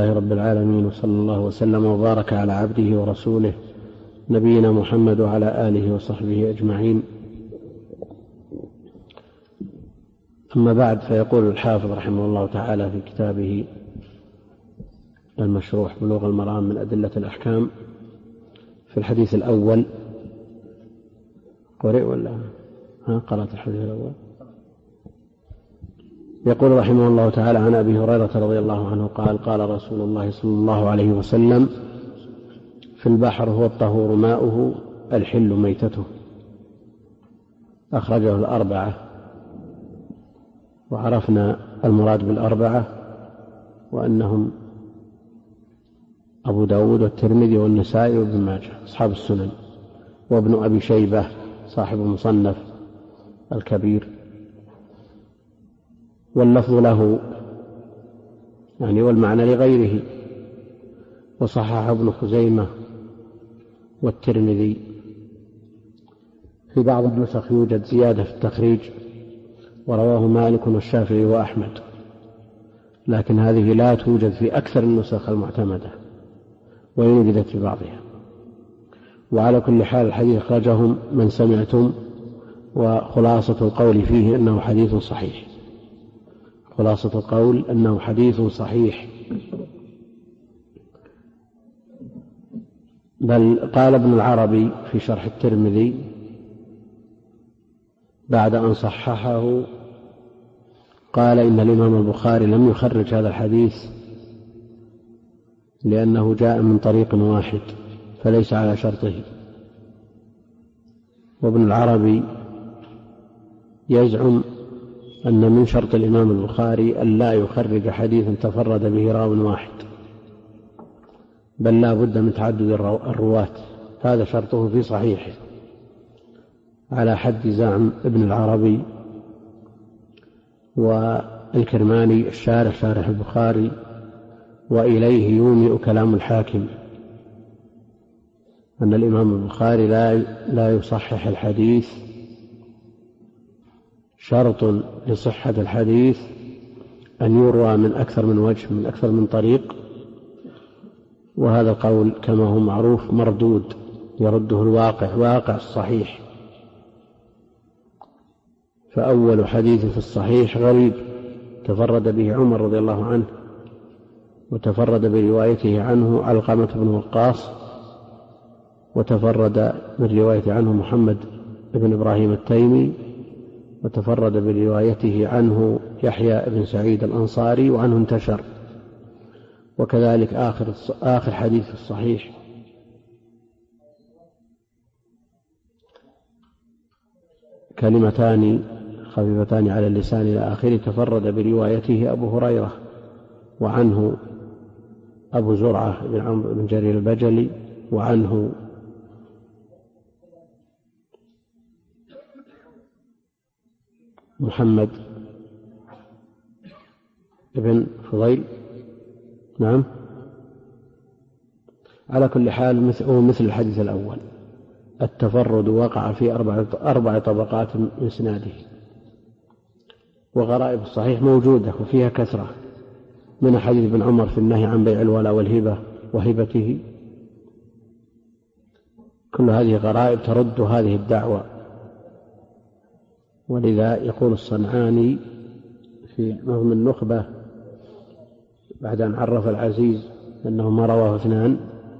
لله رب العالمين، وصلى الله وسلم وبارك على عبده ورسوله نبينا محمد وعلى آله وصحبه أجمعين. أما بعد، فيقول الحافظ رحمه الله تعالى في كتابه المشروح بلوغ المرام من أدلة الأحكام في الحديث الأول. قرئ ولا قرأت الحديث الأول؟ يقول رحمه الله تعالى: عن أبي هريرة رضي الله عنه قال: قال رسول الله صلى الله عليه وسلم: في البحر هو الطهور ماؤه الحل ميتته. أخرجه الأربعة، وعرفنا المراد بالأربعة وأنهم أبو داود والترمذي والنسائي وابن ماجه أصحاب السنن، وابن أبي شيبة صاحب المصنف الكبير، واللفظ له يعني والمعنى لغيره. وصحح ابن خزيمة والترمذي. في بعض النسخ يوجد زيادة في التخريج: ورواه مالك والشافعي وأحمد، لكن هذه لا توجد في أكثر النسخ المعتمدة، وإن وجدت في بعضها. وعلى كل حال الحديث أخرجهم من سمعتم، وخلاصة القول فيه أنه حديث صحيح. خلاصة القول أنه حديث صحيح. بل قال ابن العربي في شرح الترمذي بعد أن صححه، قال: إن الإمام البخاري لم يخرج هذا الحديث لأنه جاء من طريق واحد فليس على شرطه. وابن العربي يزعم أن من شرط الإمام البخاري أن لا يخرج حديثا تفرد به راو واحد، بل لا بد من تعدد الرواة. هذا شرطه في صحيحه على حد زعم ابن العربي والكرماني الشارح شارح البخاري، وإليه يومئ كلام الحاكم أن الإمام البخاري لا يصحح الحديث. شرط لصحة الحديث أن يروى من أكثر من وجه، من أكثر من طريق، وهذا القول كما هو معروف مردود، يرده الواقع، واقع الصحيح. فأول حديث في الصحيح غريب تفرد به عمر رضي الله عنه، وتفرد بروايته عنه علقمة بن وقاص، وتفرد بالرواية عنه محمد بن إبراهيم التيمي، وتفرد بروايته عنه يحيى بن سعيد الأنصاري، وعنه انتشر. وكذلك آخر حديث في الصحيح كلمتان خفيفتان على اللسان إلى آخره، تفرد بروايته أبو هريرة، وعنه أبو زرعة بن عمرو بن جرير البجلي، وعنه محمد بن فضيل. نعم. على كل حال هو مثل الحديث الأول، التفرد وقع في أربع طبقات من إسناده. وغرائب الصحيح موجودة وفيها كثرة، من حديث ابن عمر في النهي عن بيع الولاء والهبة وهبته. كل هذه غرائب ترد هذه الدعوة. ولذا يقول الصنعاني في نظم النخبة بعد أن عرف العزيز أنه ما رواه اثنان،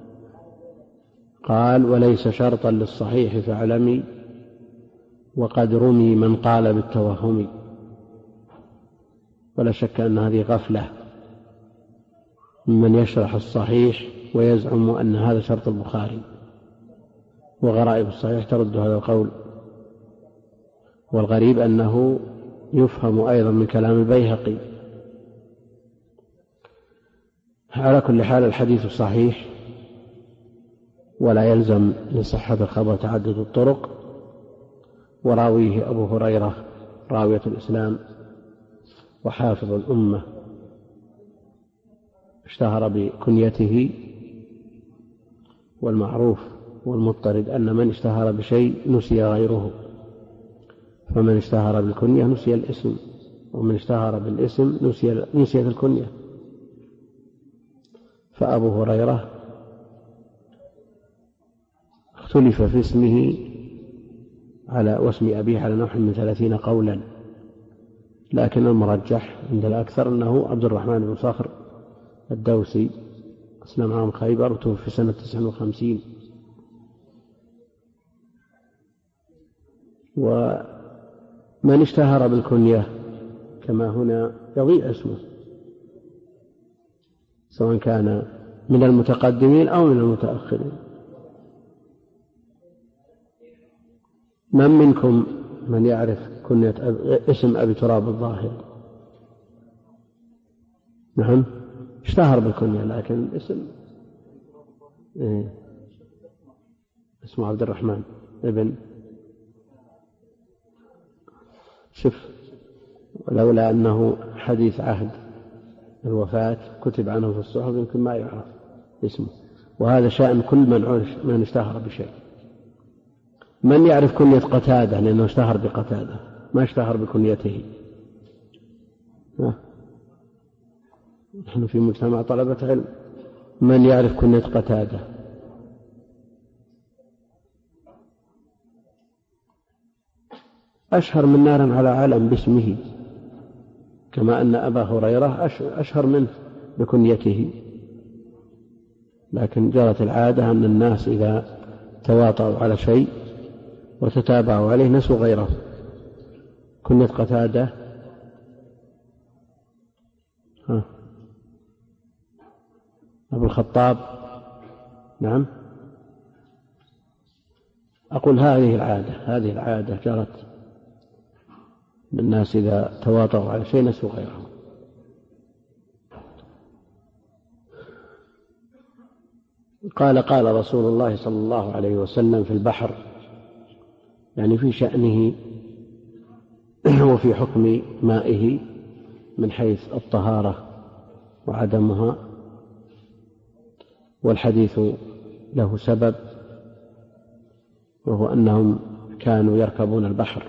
قال: وليس شرطا للصحيح فاعلمي، وقد رمي من قال بالتوهم. ولا شك أن هذه غفلة ممن يشرح الصحيح ويزعم أن هذا شرط البخاري، وغرائب الصحيح ترد هذا القول. والغريب أنه يفهم أيضا من كلام البيهقي. على كل حال الحديث صحيح، ولا يلزم لصحة الخبر تعدد الطرق. وراويه أبو هريرة راوية الإسلام وحافظ الأمة، اشتهر بكنيته، والمعروف والمضطرد أن من اشتهر بشيء نسي غيره، فمن اشتهر بالكنية نسي الاسم، ومن اشتهر بالاسم نسيت الكنية. فأبو هريرة اختلف في اسمه واسم أبيه على نحو من 30 قولا، لكن المرجح عند الأكثر أنه عبد الرحمن بن صخر الدوسي، أسلم عام خيبر وتوفي سنة 59. ومن اشتهر بالكنية كما هنا يضيع اسمه، سواء كان من المتقدمين أو من المتأخرين. من منكم من يعرف كنية اسم أبي تراب الظاهر؟ نعم، اشتهر بالكنية لكن اسمه عبد الرحمن ابن. شوف، ولولا أنه حديث عهد الوفاة كتب عنه في الصحف يمكن ما يعرف اسمه، وهذا شأن كل من اشتهر بشيء. من يعرف كنية قتادة؟ لأنه اشتهر بقتادة، ما اشتهر بكنيته. نحن في مجتمع طلبة علم. من يعرف كنية قتادة؟ أشهر من نار على علم باسمه، كما أن أبا هريرة أشهر منه بكنيته، لكن جرت العادة أن الناس إذا تواطؤوا على شيء وتتابعوا عليه نسوا غيره. كنية قتادة أبو الخطاب. نعم، أقول هذه العادة جرت، الناس إذا تواطؤوا على شيء نسوا غيره. قال رسول الله صلى الله عليه وسلم في البحر، يعني في شأنه وفي حكم مائه من حيث الطهارة وعدمها، والحديث له سبب، وهو أنهم كانوا يركبون البحر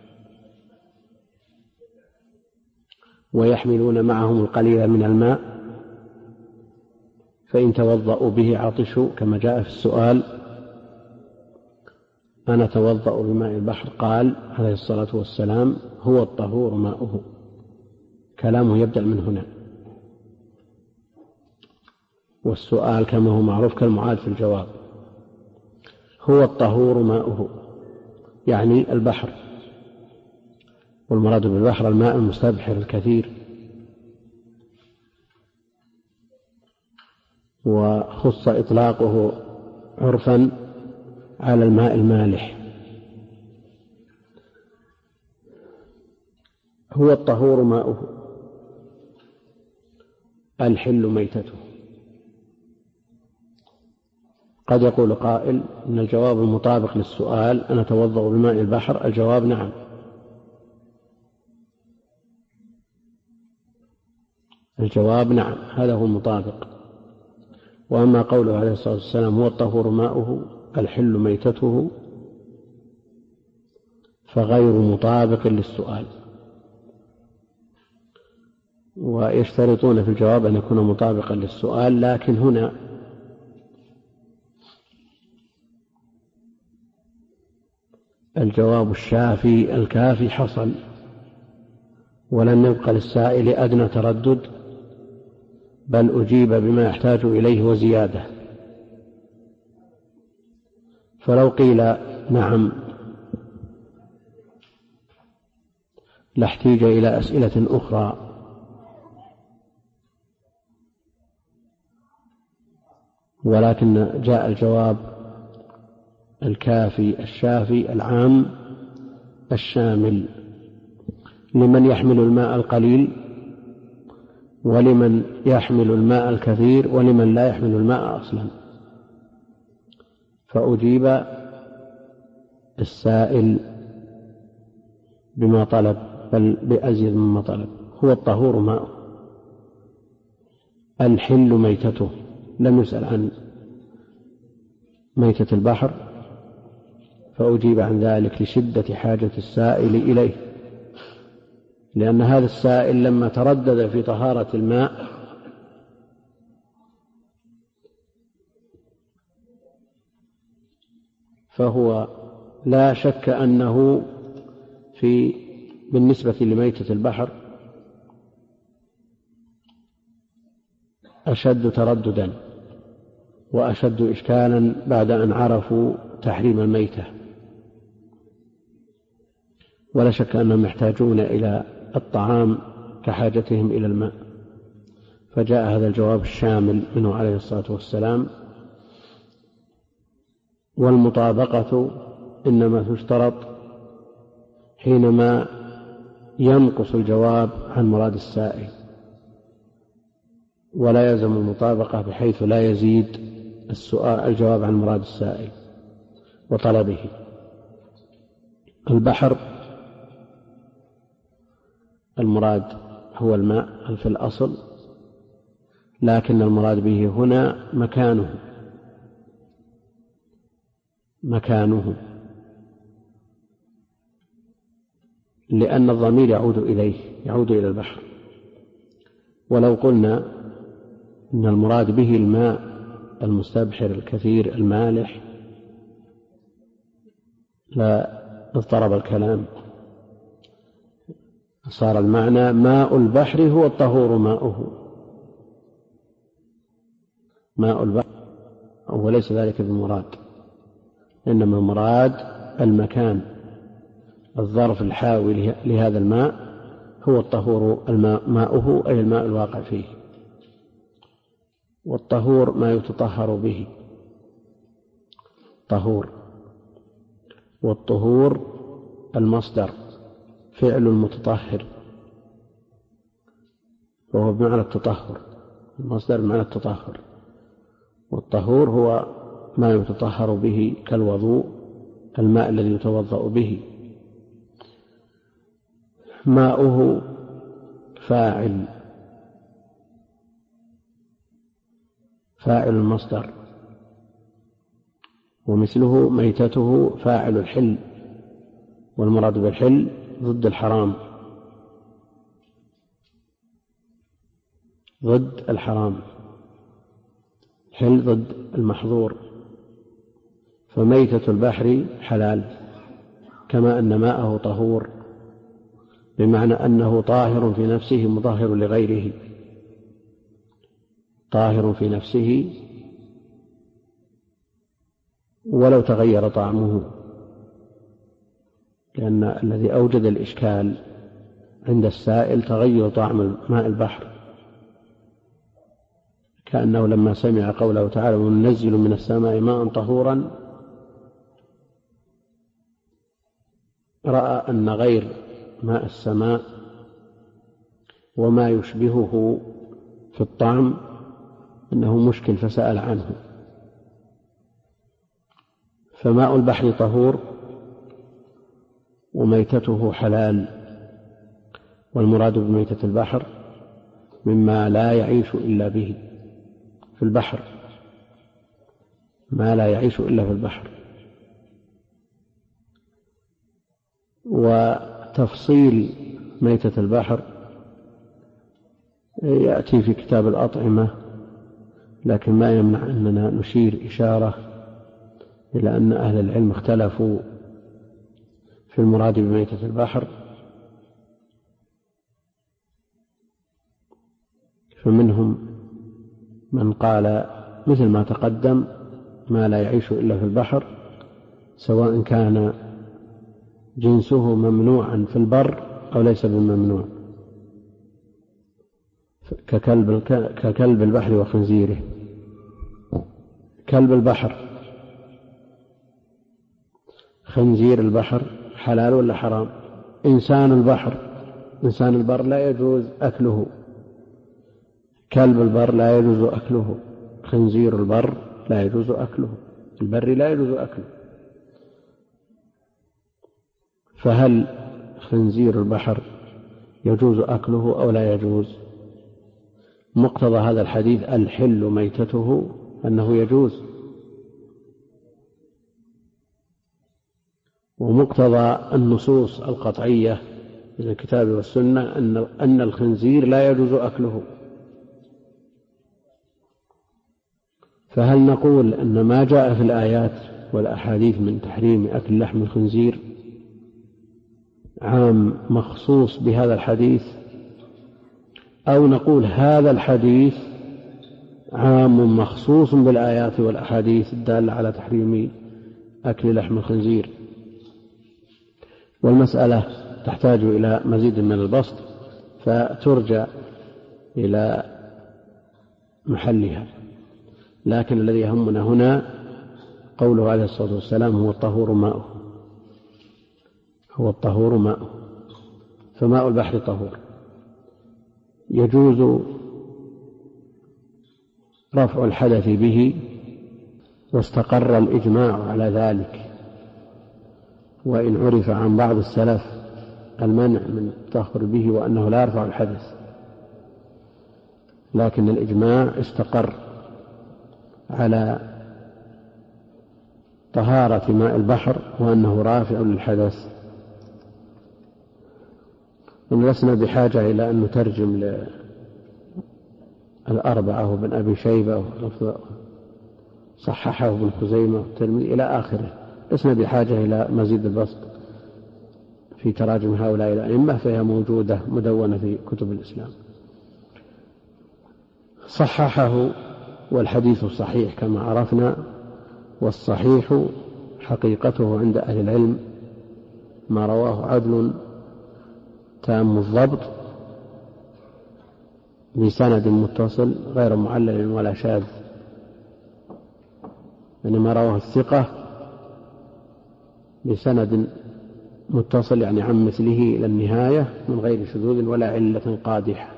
ويحملون معهم القليل من الماء، فإن توضأوا به عطشوا، كما جاء في السؤال: أنا أتوضأ بماء البحر؟ قال عليه الصلاة والسلام: هو الطهور ماؤه. كلامه يبدأ من هنا، والسؤال كما هو معروف كالمعاد في الجواب. هو الطهور ماؤه يعني البحر، والمراد بالبحر الماء المستبحر الكثير، وخص إطلاقه عرفا على الماء المالح. هو الطهور ماؤه الحل ميتته. قد يقول قائل إن الجواب المطابق للسؤال أنا أتوضأ بماء البحر، الجواب نعم. الجواب نعم، هذا هو المطابق. وأما قوله عليه الصلاة والسلام: هو الطهور ماؤه الحل ميتته، فغير مطابق للسؤال، ويشترطون في الجواب أن يكون مطابقا للسؤال، لكن هنا الجواب الشافي الكافي حصل، ولن يبقى للسائل أدنى تردد، بل أجيب بما يحتاج إليه وزيادة. فلو قيل نعم لاحتيج إلى أسئلة أخرى، ولكن جاء الجواب الكافي الشافي العام الشامل لمن يحمل الماء القليل، ولمن يحمل الماء الكثير، ولمن لا يحمل الماء أصلا. فأجيب السائل بما طلب، بل بأزيد مما طلب. هو الطهور ماءه الحل ميتته، لم يسأل عن ميتة البحر، فأجيب عن ذلك لشدة حاجة السائل إليه، لأن هذا السائل لما تردد في طهارة الماء فهو لا شك أنه بالنسبة لميتة البحر أشد ترددا وأشد إشكالا بعد أن عرفوا تحريم الميتة، ولا شك أنهم يحتاجون إلى الطعام كحاجتهم إلى الماء، فجاء هذا الجواب الشامل منه عليه الصلاة والسلام. والمطابقة إنما تشترط حينما ينقص الجواب عن مراد السائل، ولا يلزم المطابقة بحيث لا يزيد الجواب عن مراد السائل وطلبه. البحر المراد هو الماء في الأصل، لكن المراد به هنا مكانه، لأن الضمير يعود إلى البحر. ولو قلنا إن المراد به الماء المستبحر الكثير المالح لا اضطرب الكلام، صار المعنى ماء البحر هو الطهور ماؤه، ماء البحر، وليس ذلك بالمراد، إنما المراد المكان، الظرف الحاوي لهذا الماء هو الطهور ماؤه، أي الماء الواقع فيه. والطهور ما يتطهر به، طهور، والطهور المصدر فعل المتطهر، وهو بمعنى التطهر، المصدر بمعنى التطهر. والطهور هو ما يتطهر به كالوضوء، الماء الذي يتوضأ به. ماؤه فاعل المصدر، ومثله ميتته فاعل الحل، والمراد بالحل ضد الحرام، ضد الحرام، حل ضد المحظور. فميتة البحر حلال، كما أن ماءه طهور، بمعنى أنه طاهر في نفسه مطهر لغيره، طاهر في نفسه ولو تغير طعمه، لأن الذي أوجد الإشكال عند السائل تغير طعم ماء البحر، كأنه لما سمع قوله تعالى وننزل من السماء ماء طهورا رأى أن غير ماء السماء وما يشبهه في الطعم أنه مشكل، فسأل عنه. فماء البحر طهور وميتته حلال، والمراد بميتة البحر مما لا يعيش إلا به في البحر، ما لا يعيش إلا في البحر. وتفصيل ميتة البحر يأتي في كتاب الأطعمة، لكن ما يمنع أننا نشير إشارة إلى أن أهل العلم اختلفوا في المراد بميتة البحر، فمنهم من قال مثل ما تقدم ما لا يعيش إلا في البحر، سواء كان جنسه ممنوعا في البر أو ليس بممنوع، ككلب البحر وخنزيره. كلب البحر، خنزير البحر حلال ولا حرام؟ إنسان البر لا يجوز أكله، كلب البر لا يجوز أكله، خنزير البر لا يجوز أكله، البر لا يجوز أكله. فهل خنزير البحر يجوز أكله أو لا يجوز؟ مقتضى هذا الحديث الحل ميتته أنه يجوز، ومقتضى النصوص القطعية من الكتاب والسنة أن الخنزير لا يجوز أكله. فهل نقول أن ما جاء في الآيات والأحاديث من تحريم أكل لحم الخنزير عام مخصوص بهذا الحديث، أو نقول هذا الحديث عام مخصوص بالآيات والأحاديث الدالة على تحريم أكل لحم الخنزير. والمسألة تحتاج إلى مزيد من البسط فترجع إلى محلها، لكن الذي يهمنا هنا قوله عليه الصلاة والسلام هو الطهور ماؤه، هو الطهور ماؤه، فماء البحر طهور. يجوز رفع الحدث به، واستقر الإجماع على ذلك، وإن عرف عن بعض السلف المنع من التطهر به وأنه لا يرفع الحدث، لكن الإجماع استقر على طهارة ماء البحر وأنه رافع للحدث. ولسنا بحاجة إلى أن نترجم للأربعة وابن أبي شيبة صححه ابن خزيمة والترمذي إلى آخره، لسنا بحاجة إلى مزيد البسط في تراجم هؤلاء الأئمة، فهي موجودة مدونة في كتب الإسلام. صححه والحديث صحيح كما عرفنا، والصحيح حقيقته عند أهل العلم ما رواه عدل تام الضبط بسند متصل غير معلل ولا شاذ، يعني ما رواه الثقة بسند متصل يعني عن مثله إلى النهاية من غير شذوذ ولا علة قادحة.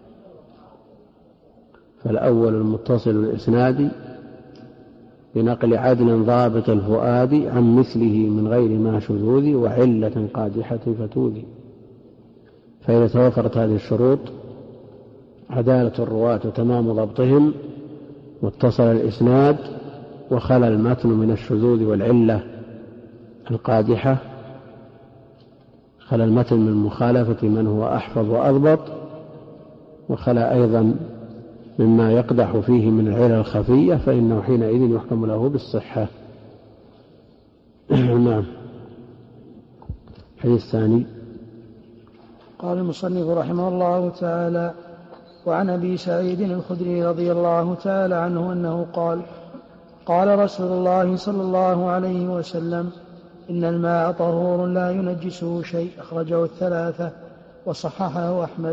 فالأول المتصل الإسناد بنقل عدل ضابط الفؤاد عن مثله من غير ما شذوذ وعلة قادحة فتوذي. فإذا توفرت هذه الشروط عدالة الرواة وتمام ضبطهم واتصل الإسناد وخلى المتن من الشذوذ والعلة القادحة، خلى المتن من مخالفة من هو أحفظ وأضبط، وخلى أيضا مما يقدح فيه من العلل الخفية، فإنه حينئذ يحكم له بالصحة. نعم. الحديث الثاني. قال المصنف رحمه الله تعالى: وعن أبي سعيد الخدري رضي الله تعالى عنه أنه قال: قال رسول الله صلى الله عليه وسلم: إن الماء طهور لا ينجسه شيء. أخرجه الثلاثة وصححه أحمد.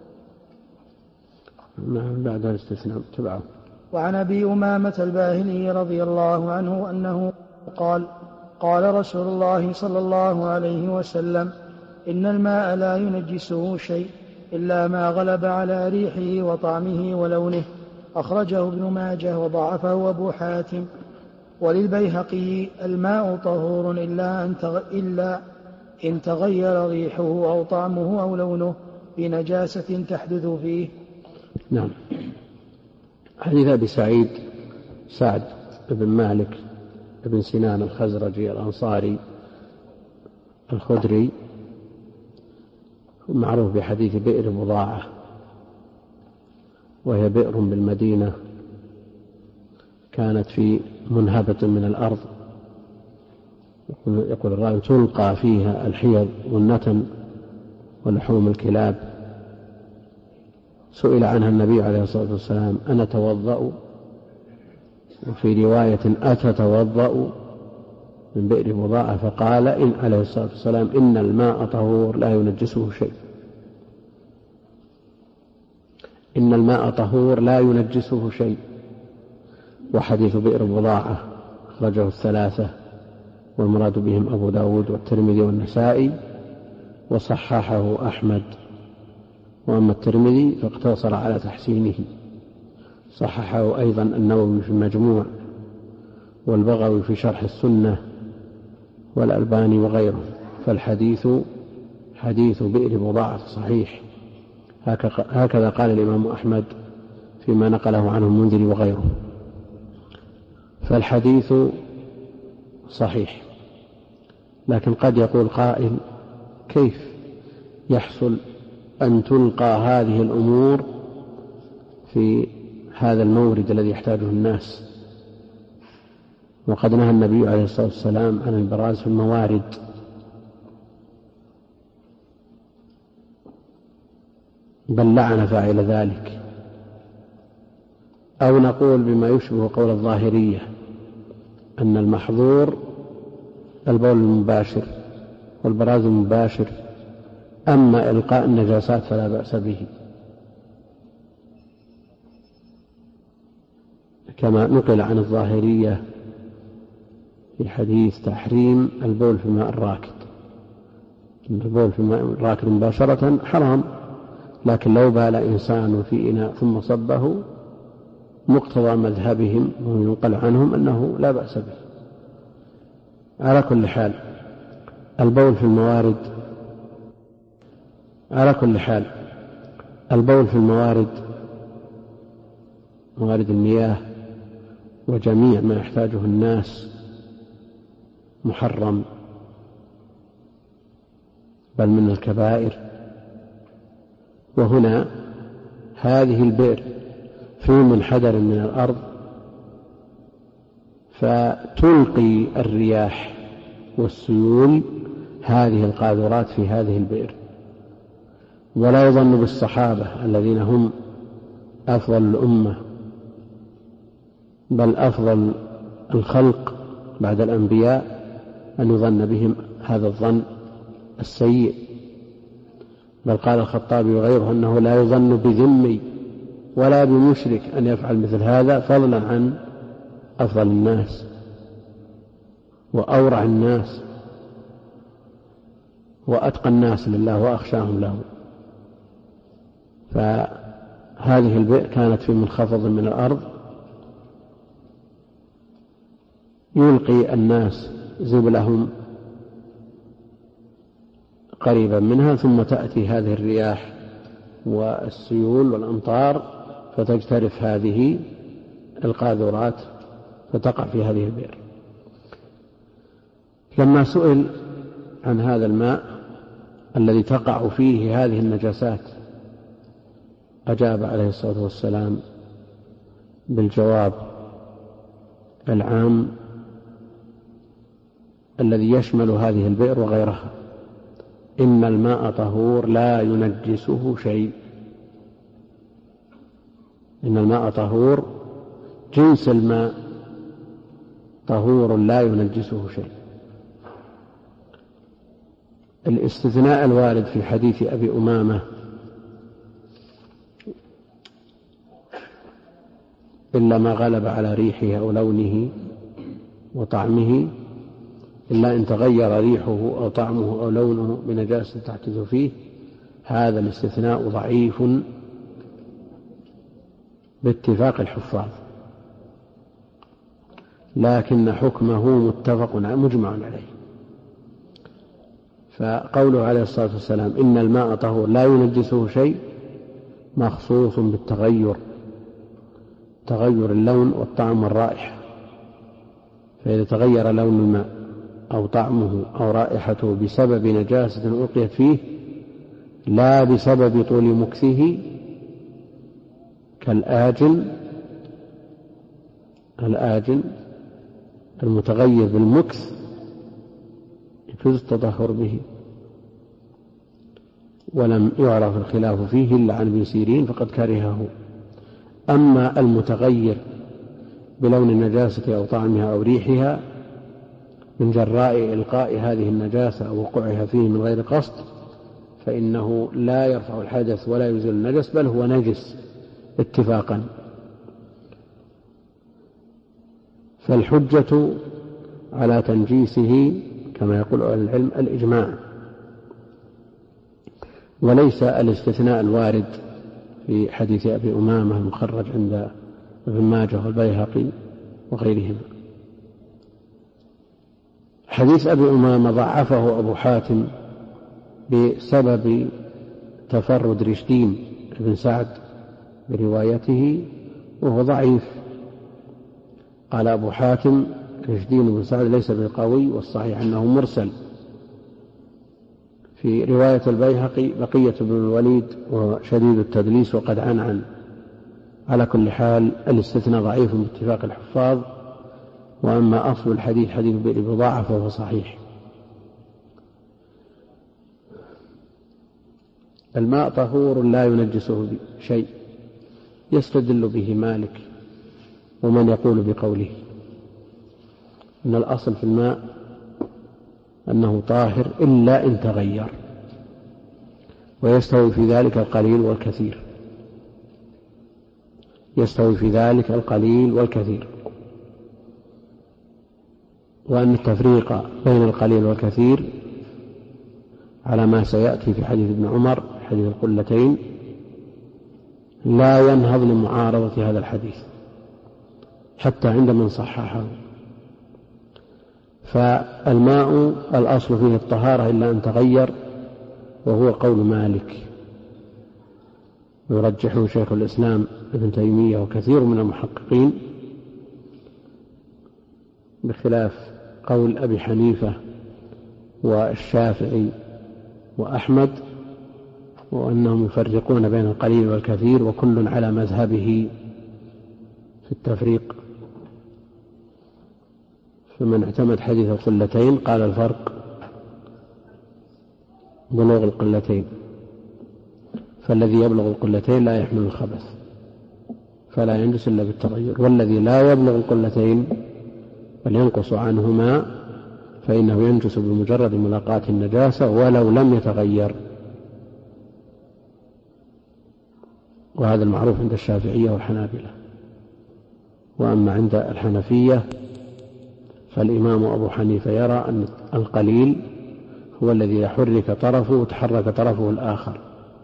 نعم. بعد الاستثناء تبعه. وعن أبي أمامة الباهلي رضي الله عنه أنه قال: قال رسول الله صلى الله عليه وسلم: إن الماء لا ينجسه شيء إلا ما غلب على ريحه وطعمه ولونه. أخرجه ابن ماجه وضعفه أبو حاتم. وللبيهقي: الماء طهور إلا إن تغير ريحه أو طعمه أو لونه بنجاسة تحدث فيه. نعم. حديث أبي سعيد سعد بن مالك بن سنان الخزرجي الأنصاري الخدري معروف بحديث بئر بضاعة، وهي بئر بالمدينة كانت في منهبة من الأرض، يقول الراوي: تلقى فيها الحيض والنتن ولحوم الكلاب. سئل عنها النبي عليه الصلاة والسلام: أنا توضأ؟ وفي رواية: أتتوضأ من بئر بضاعة؟ فقال عليه الصلاة والسلام: إن الماء طهور لا ينجسه شيء. إن الماء طهور لا ينجسه شيء. وحديث بئر بضاعة أخرجه الثلاثة، والمراد بهم أبو داود والترمذي والنسائي، وصححه أحمد. وأما الترمذي فاقتصر على تحسينه، صححه أيضا النووي في المجموع، والبغوي في شرح السنة، والألباني وغيره. فالحديث حديث بئر بضاعة صحيح، هكذا قال الإمام أحمد فيما نقله عنه المنذري وغيره. فالحديث صحيح، لكن قد يقول قائل: كيف يحصل أن تلقى هذه الأمور في هذا المورد الذي يحتاجه الناس؟ وقد نهى النبي عليه الصلاة والسلام عن البراز في الموارد، بل لعن فاعل ذلك. أو نقول بما يشبه قول الظاهرية أن المحظور البول المباشر والبراز المباشر، أما إلقاء النجاسات فلا بأس به، كما نقل عن الظاهرية في حديث تحريم البول في الماء الراكد. البول في الماء الراكد مباشرة حرام، لكن لو بال إنسان في إناء ثم صبه مقتضى مذهبهم وينقل عنهم أنه لا بأس به. على كل حال البول في الموارد موارد المياه وجميع ما يحتاجه الناس محرم، بل من الكبائر. وهنا هذه البئر في منحدر من الأرض، فتلقي الرياح والسيول هذه القاذورات في هذه البئر. ولا يظن بالصحابة الذين هم أفضل الأمة، بل أفضل الخلق بعد الأنبياء، أن يظن بهم هذا الظن السيء. بل قال الخطابي وغيره أنه لا يظن بذمي ولا بمشرك أن يفعل مثل هذا، فضلا عن أفضل الناس وأورع الناس وأتقى الناس لله وأخشاهم له. فهذه البئر كانت في منخفض من الأرض، يلقي الناس زبلهم قريبا منها، ثم تأتي هذه الرياح والسيول والأمطار فتجترف هذه القاذورات فتقع في هذه البئر. لما سئل عن هذا الماء الذي تقع فيه هذه النجاسات، أجاب عليه الصلاة والسلام بالجواب العام الذي يشمل هذه البئر وغيرها: إن الماء طهور لا ينجسه شيء. إن الماء طهور، جنس الماء طهور لا ينجسه شيء. الاستثناء الوارد في حديث أبي أمامة إلا ما غلب على ريحه أو لونه وطعمه، إلا إن تغير ريحه أو طعمه أو لونه بنجاسة تحدث فيه، هذا الاستثناء ضعيف باتفاق الحفاظ، لكن حكمه متفق مجمع عليه. فقوله عليه الصلاة والسلام إن الماء طهور لا ينجسه شيء مخصوص بالتغير، تغير اللون والطعم والرائحة. فإذا تغير لون الماء أو طعمه أو رائحته بسبب نجاسة ألقيت فيه لا بسبب طول مكثه كالآجن المتغير بالمكث يجوز التطهر به، ولم يعرف الخلاف فيه إلا عن ابن سيرين فقد كرهه. أما المتغير بلون النجاسة أو طعمها أو ريحها من جراء إلقاء هذه النجاسة أو وقوعها فيه من غير قصد، فإنه لا يرفع الحدث ولا يزيل النجس، بل هو نجس اتفاقا. فالحجة على تنجيسه كما يقول أهل العلم الإجماع، وليس الاستثناء الوارد في حديث أبي أمامة المخرج عند ابن ماجه والبيهقي وغيرهما. حديث أبي أمامة ضعفه أبو حاتم بسبب تفرد رشدين بن سعد بروايته، وهو ضعيف. قال أبو حاتم رشدين بن سعد ليس بالقوي، والصحيح أنه مرسل. في رواية البيهقي بقية بن الوليد وشديد التدليس وقد عنعن. على كل حال الاستثناء ضعيف باتفاق الحفاظ، وأما أصل الحديث حديث بئر بضاعة فهو صحيح. الماء طهور لا ينجسه شيء، يستدل به مالك ومن يقول بقوله إن الأصل في الماء أنه طاهر إلا إن تغير، ويستوي في ذلك القليل والكثير، يستوي في ذلك القليل والكثير، وأن التفريق بين القليل والكثير على ما سيأتي في حديث ابن عمر حديث القلتين لا ينهض لمعارضة هذا الحديث حتى عند من صححه. فالماء الأصل فيه الطهارة إلا أن تغير، وهو قول مالك يرجحه شيخ الإسلام ابن تيمية وكثير من المحققين، بخلاف قول أبي حنيفة والشافعي وأحمد، وأنهم يفرقون بين القليل والكثير وكل على مذهبه في التفريق. فمن اعتمد حديث القلتين قال الفرق بلوغ القلتين، فالذي يبلغ القلتين لا يحمل الخبث فلا ينجس إلا بالتغير، والذي لا يبلغ القلتين بل ينقص عنهما فإنه ينجس بمجرد ملاقاة النجاسة ولو لم يتغير. وهذا المعروف عند الشافعية والحنابلة. وأما عند الحنفية فالإمام أبو حنيفة يرى أن القليل هو الذي يحرك طرفه وتحرك طرفه الآخر،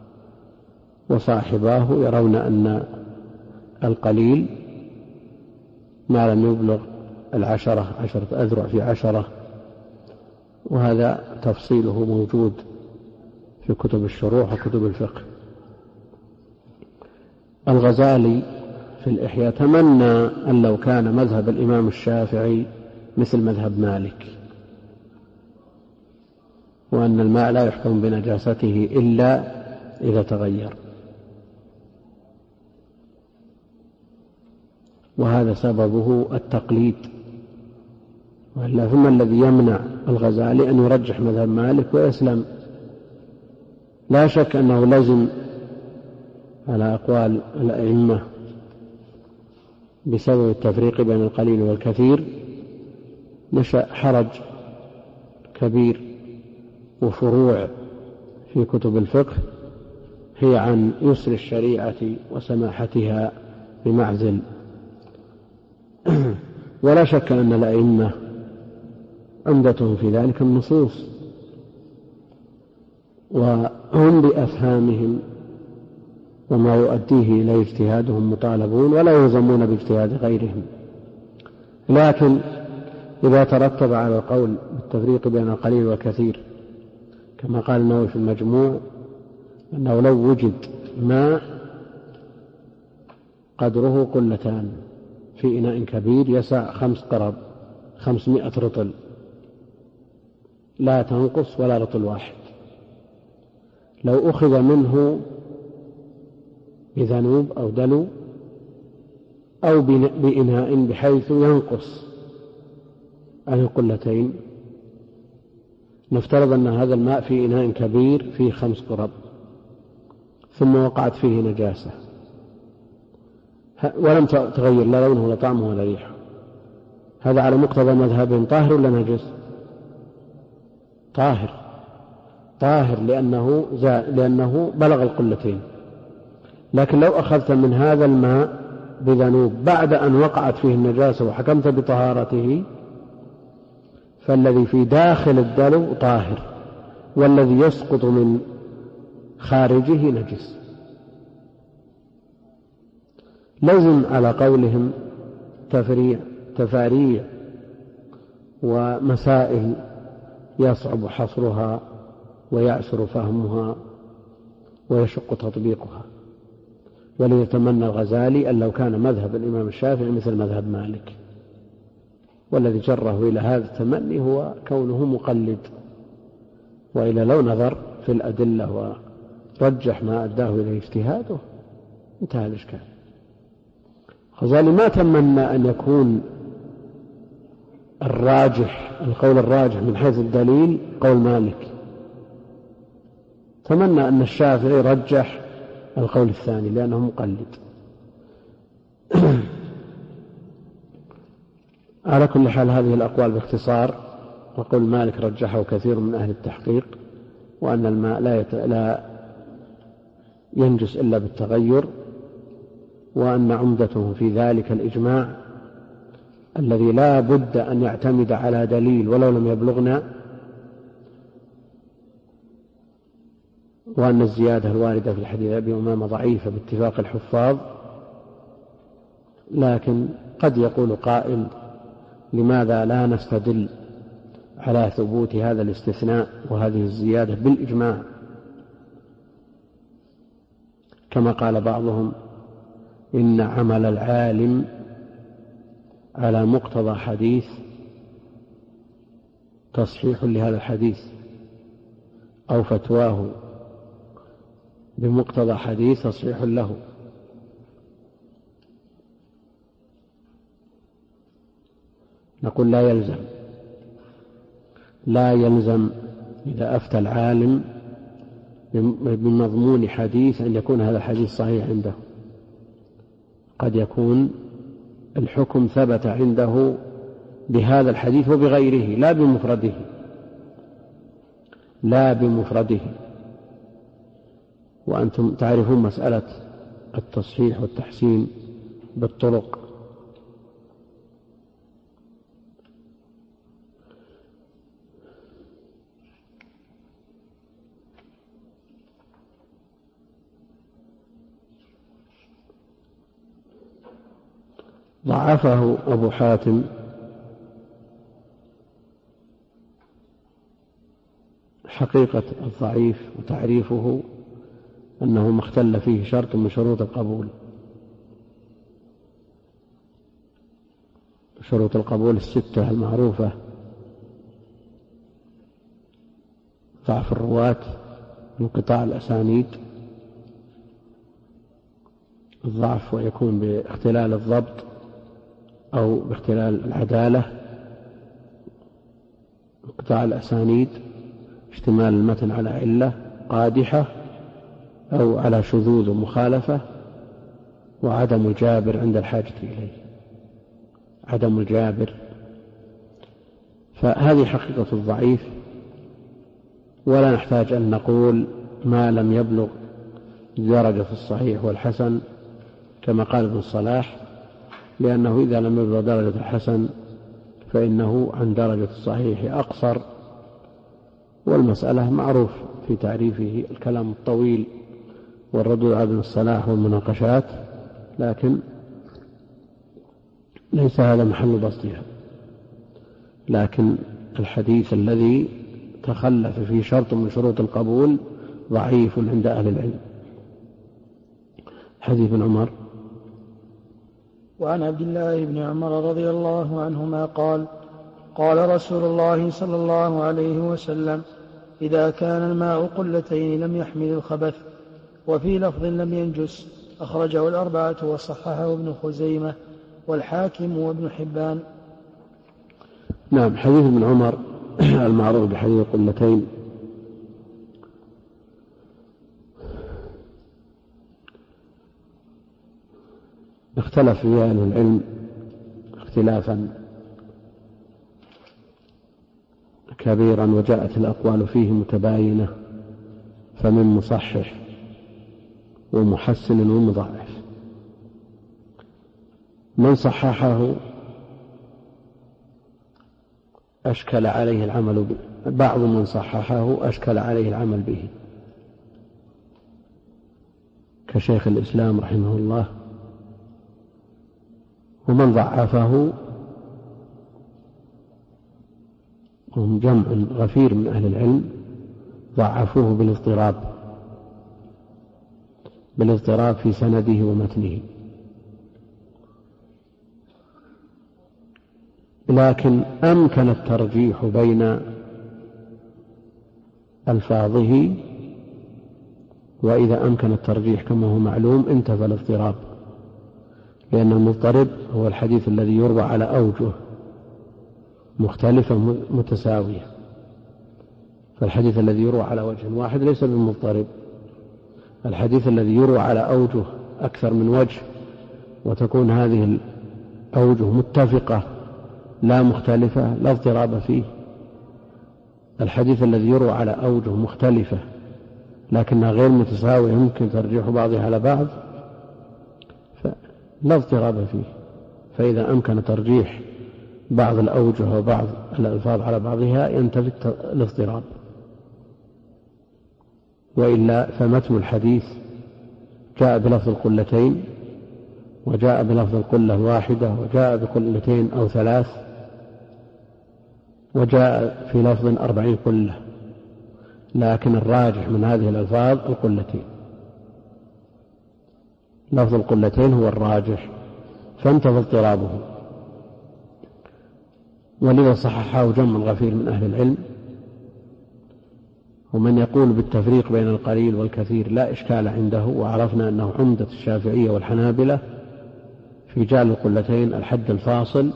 وصاحباه يرون أن القليل ما لم يبلغ 10 أذرع في 10، وهذا تفصيله موجود في كتب الشروح وكتب الفقه. الغزالي في الإحياء تمنى أن لو كان مذهب الإمام الشافعي مثل مذهب مالك، وأن الماء لا يحكم بنجاسته إلا إذا تغير، وهذا سببه التقليد. وإلا ثم الذي يمنع الغزالي أن يرجح مذهب مالك ويسلم. لا شك أنه لزم على أقوال الأئمة بسبب التفريق بين القليل والكثير نشأ حرج كبير وفروع في كتب الفقه هي عن يسر الشريعة وسماحتها بمعزل. ولا شك أن الأئمة عمدتهم في ذلك النصوص، وهم بأفهامهم وما يؤديه إلى اجتهادهم مطالبون ولا يلزمون باجتهاد غيرهم. لكن إذا ترتب على القول بالتفريق بين القليل والكثير كما قال النووي في المجموع أنه لو وجد ماء قدره قلتان في إناء كبير يسع 5 قرب 500 رطل لا تنقص ولا رطل واحد، لو أخذ منه بذنوب أو دلو أو بإناء بحيث ينقص عن القلتين، نفترض أن هذا الماء في إناء كبير فيه 5 قرب ثم وقعت فيه نجاسة ولم تغير لا لونه ولا طعمه ولا ريحه، هذا على مقتضى مذهبهم طاهر ولا نجس؟ طاهر لأنه بلغ القلتين. لكن لو أخذت من هذا الماء بذنوب بعد أن وقعت فيه النجاسة وحكمت بطهارته فالذي في داخل الدلو طاهر والذي يسقط من خارجه نجس. لازم على قولهم تفاريع ومسائل يصعب حصرها ويعسر فهمها ويشق تطبيقها. وليتمنى الغزالي أن لو كان مذهب الإمام الشافعي مثل مذهب مالك، والذي جره إلى هذا التمني هو كونه مقلد، وإلى لو نظر في الأدلة ورجح ما أداه إليه اجتهاده انتهى الإشكال. الغزالي ما تمنى أن يكون القول الراجح من حيث الدليل قول مالك. تمنى أن الشافعي رجح القول الثاني لأنه مقلد. على كل حال هذه الأقوال باختصار. وقول مالك رجحه كثير من أهل التحقيق، وأن الماء لا ينجس إلا بالتغير، وأن عمدته في ذلك الإجماع الذي لا بد أن يعتمد على دليل ولو لم يبلغنا، وأن الزيادة الواردة في الحديث أبي أمامة ضعيفة باتفاق الحفاظ. لكن قد يقول قائل: لماذا لا نستدل على ثبوت هذا الاستثناء وهذه الزيادة بالإجماع، كما قال بعضهم: إن عمل العالم على مقتضى حديث تصحيح لهذا الحديث، أو فتواه بمقتضى حديث تصحيح له. نقول لا يلزم إذا أفتى العالم بمضمون حديث أن يكون هذا الحديث صحيح عنده. قد يكون الحكم ثبت عنده بهذا الحديث وبغيره، لا بمفرده. وأنتم تعرفون مسألة التصحيح والتحسين بالطرق. ضعفه أبو حاتم حقيقة الضعيف وتعريفه أنه ما اختل فيه شرط من شروط القبول. شروط القبول الستة المعروفة: ضعف الرواة، انقطاع الأسانيد، الضعف ويكون باختلال الضبط أو باختلال العدالة، انقطاع الأسانيد اشتمال المتن على علة قادحة أو على شذوذ ومخالفة، وعدم الجابر عند الحاجة إليه، عدم الجابر. فهذه حقيقة الضعيف، ولا نحتاج أن نقول ما لم يبلغ درجة الصحيح والحسن كما قال ابن الصلاح، لأنه إذا لم يبلغ درجة الحسن فإنه عن درجة الصحيح أقصر. والمسألة معروف في تعريفه الكلام الطويل والردود على ابن الصلاح والمناقشات، لكن ليس هذا محل بسطها. لكن الحديث الذي تخلف فيه شرط من شروط القبول ضعيف عند أهل العلم. حديث ابن عمر. وعن عبد الله بن عمر رضي الله عنهما قال: قال رسول الله صلى الله عليه وسلم: إذا كان الماء قلتين لم يحمل الخبث. وفي لفظ لم ينجس. أخرجه الأربعة وصححه ابن خزيمة والحاكم وابن حبان. نعم. حديث ابن عمر المعروف بحديث قلتين اختلف فيه أهل العلم اختلافا كبيرا، وجاءت الأقوال فيه متباينة، فمن مصحح ومحسن ومضاعف. من صححه أشكل عليه العمل به، بعض من صححه أشكل عليه العمل به، كشيخ الإسلام رحمه الله. ومن ضعفه هم جمع غفير من أهل العلم ضعفوه بالاضطراب في سنده ومتنه. لكن أمكن الترجيح بين ألفاظه، وإذا أمكن الترجيح كما هو معلوم انتفى الاضطراب، لأن المضطرب هو الحديث الذي يروى على أوجه مختلفة متساوية. فالحديث الذي يروى على وجه واحد ليس بمضطرب. الحديث الذي يروى على أوجه أكثر من وجه وتكون هذه الأوجه متفقة لا مختلفة لا اضطراب فيه. الحديث الذي يروى على أوجه مختلفة لكنها غير متساوية يمكن ترجيح بعضها على بعض فلا اضطراب فيه. فإذا أمكن ترجيح بعض الأوجه وبعض الألفاظ على بعضها ينتفي الاضطراب، وإلا فمتن الحديث جاء بلفظ القلتين وجاء بلفظ القلة الواحدة وجاء بقلتين أو 3 وجاء في لفظ 40 قلة، لكن الراجح من هذه الألفاظ القلتين. لفظ القلتين هو الراجح فانتفى اضطرابه. ولذا صححه جمع غفير من أهل العلم. ومن يقول بالتفريق بين القليل والكثير لا إشكال عنده، وعرفنا أنه عمدة الشافعية والحنابلة في جعل القلتين الحد الفاصل.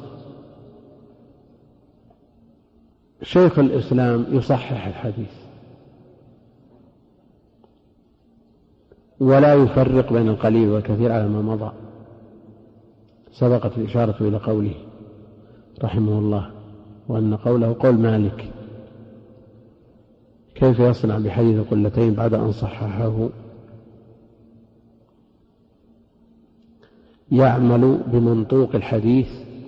شيخ الإسلام يصحح الحديث ولا يفرق بين القليل والكثير على ما مضى، سبقت الإشارة إلى قوله رحمه الله وأن قوله قول مالك. كيف يصنع بحديث القلتين بعد أن صححه؟ يعمل بمنطوق الحديث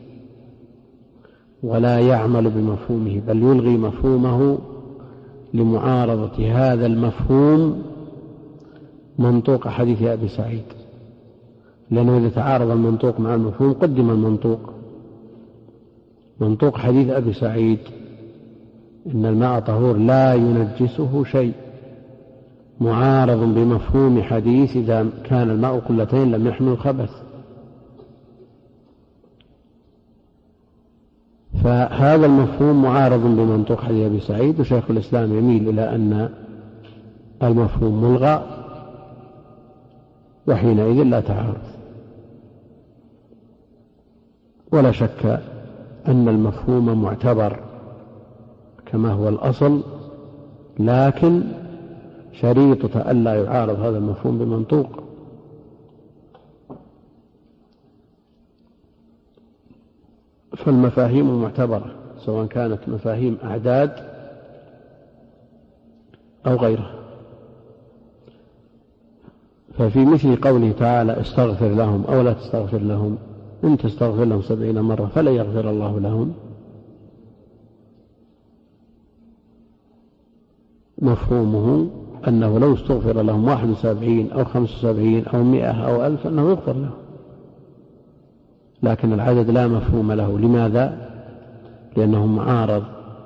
ولا يعمل بمفهومه، بل يلغي مفهومه لمعارضة هذا المفهوم منطوق حديث أبي سعيد، لأنه إذا تعارض المنطوق مع المفهوم قدم المنطوق. منطوق حديث أبي سعيد إن الماء طهور لا ينجسه شيء معارض بمفهوم حديث إذا كان الماء قلتين لم يحمل خبث. فهذا المفهوم معارض بمنطوق حديث أبي سعيد، وشيخ الإسلام يميل إلى أن المفهوم ملغى وحينئذ لا تعارض. ولا شك أن المفهوم معتبر كما هو الأصل، لكن شريطة ألا يعارض هذا المفهوم بمنطوق. فالمفاهيم معتبرة سواء كانت مفاهيم أعداد أو غيرها. ففي مثل قوله تعالى استغفر لهم أو لا تستغفر لهم، إن تستغفر لهم 70 مرة فلا يغفر الله لهم، مفهومه أنه لو استغفر لهم 71 أو 75 أو 100 أو 1000 أنه يغفر لهم، لكن العدد لا مفهوم له. لماذا؟ لأنه معارض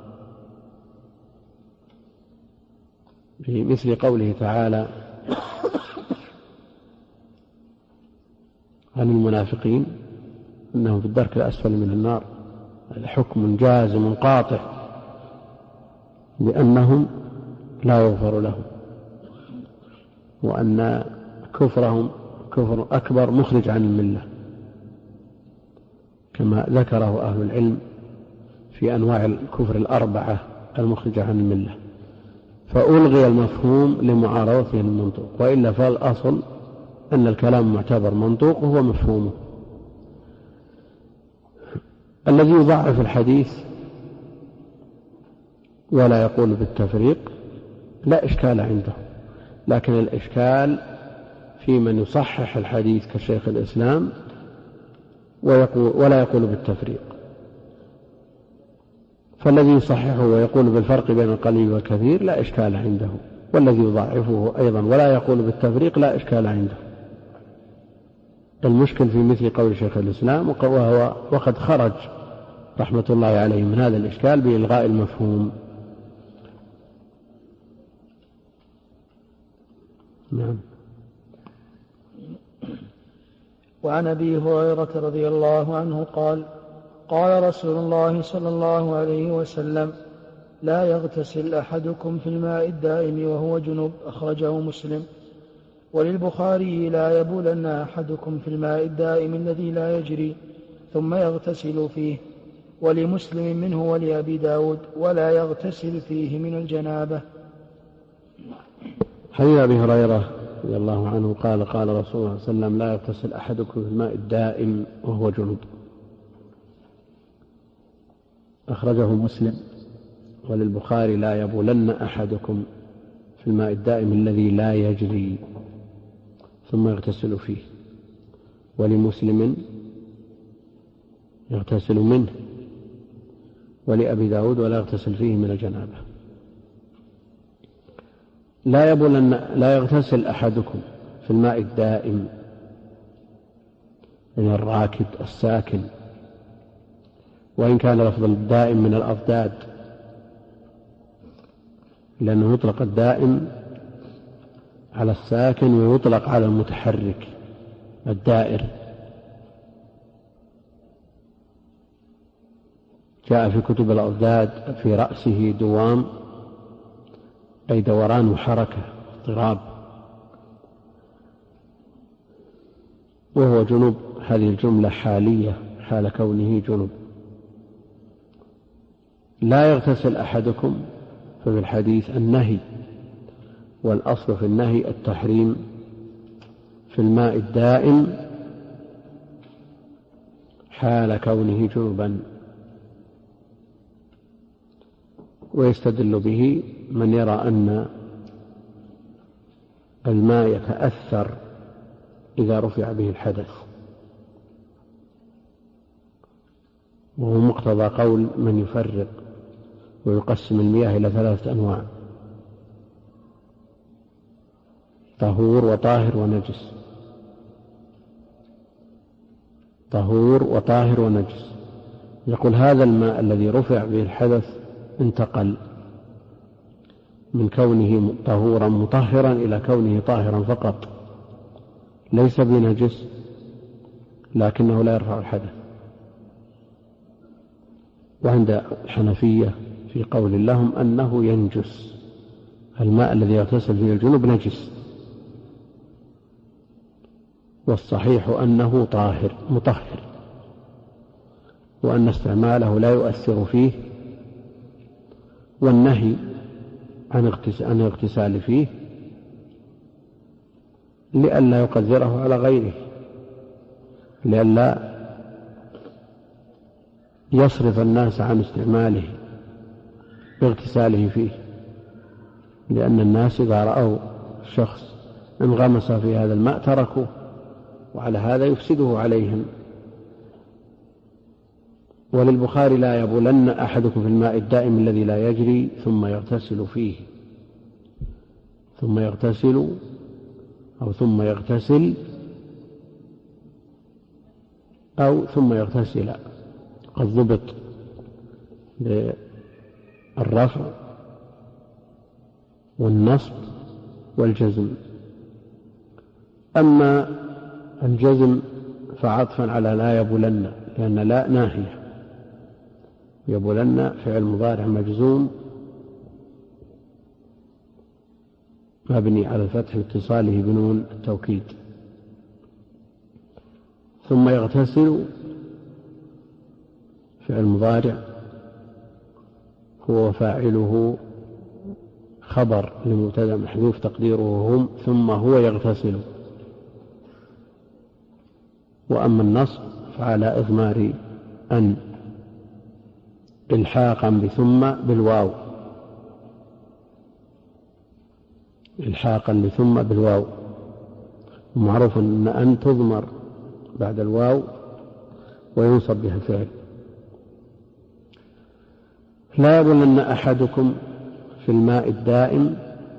في مثل قوله تعالى عن المنافقين أنهم في الدرك الأسفل من النار. هذا حكم جازم قاطع بأنهم لا يغفر لهم، وأن كفرهم كفر أكبر مخرج عن الملة كما ذكره أهل العلم في أنواع الكفر 4 المخرجة عن الملة. فألغي المفهوم لمعارضته المنطوق، وإلا فالأصل أن الكلام معتبر منطوق وهو مفهومه. الذي يضعف الحديث ولا يقول بالتفريق لا إشكال عنده، لكن الإشكال في من يصحح الحديث كشيخ الإسلام ولا يقول بالتفريق. فالذي يصححه ويقول بالفرق بين القليل والكثير لا إشكال عنده، والذي يضعفه أيضا ولا يقول بالتفريق لا إشكال عنده. المشكل في مثل قول شيخ الإسلام وهو وقد خرج رحمة الله عليه من هذا الإشكال بإلغاء المفهوم. نعم. وعن أبي هريرة رضي الله عنه قال قال رسول الله صلى الله عليه وسلم لا يغتسل أحدكم في الماء الدائم وهو جنب، أخرجه مسلم. وللبخاري لا يبولن أحدكم في الماء الدائم الذي لا يجري ثم يغتسل فيه. ولمسلم منه ولأبي داود ولا يغتسل فيه من الجنابة. حديث أبي هريرة رضي الله عنه قال قال رسول الله صلى الله عليه وسلم لا يغتسل أحدكم في الماء الدائم وهو جنوب. أخرجه مسلم. وللبخاري لا يبولن أحدكم في الماء الدائم الذي لا يجري ثم يغتسل فيه. ولمسلم يغتسل منه. ولأبي داود ولا يغتسل فيه من الجنابة. لا يغتسل أحدكم في الماء الدائم من الراكد الساكن، وإن كان لفظ الدائم من الأضداد، لأنه يطلق الدائم على الساكن ويطلق على المتحرك الدائر. جاء في كتب الأضداد في رأسه دوام، أي دوران وحركة اضطراب، وهو جنوب. هذه الجملة حالية حال كونه جنوب. لا يغتسل أحدكم، ففي الحديث النهي، والأصل في النهي التحريم في الماء الدائم حال كونه جنبا. ويستدل به من يرى أن الماء يتأثر إذا رفع به الحدث، وهو مقتضى قول من يفرق ويقسم المياه إلى 3 أنواع: طهور وطاهر ونجس. طهور وطاهر ونجس. يقول هذا الماء الذي رفع به الحدث انتقل من كونه طهورا مطهرا إلى كونه طاهرا فقط، ليس بنجس، لكنه لا يرفع الحدث. وعند الحنفية في قول لهم أنه ينجس، الماء الذي يغتسل فيه الجنوب نجس، والصحيح أنه طاهر مطهر، وأن استعماله لا يؤثر فيه، والنهي عن الاغتسال فيه لئلا يقدره على غيره، لئلا يصرف الناس عن استعماله باغتساله فيه، لأن الناس إذا رأوا الشخص انغمس في هذا الماء تركوه، وعلى هذا يفسده عليهم. وللبخاري لا يبولن أحدكم في الماء الدائم الذي لا يجري ثم يغتسل فيه. ثم يغتسل أو ثم يغتسل أو ثم يغتسل، قد ضبط بالرفع والنصب والجزم. أما الجزم فعطفا على لا يبولن، لأن لا ناهية، يبولن فعل مضارع مجزوم مبني على الفتح لاتصاله بنون التوكيد. ثم يغتسل فعل مضارع هو فاعله خبر لمبتدأ محذوف تقديره هم، ثم هو يغتسل. وأما النصب فعلى إضمار أن إلحاقا بثم بالواو، إلحاقا لثم بالواو، معروف أن تضمر بعد الواو وينصب بها الفعل. لا يبولن أحدكم في الماء الدائم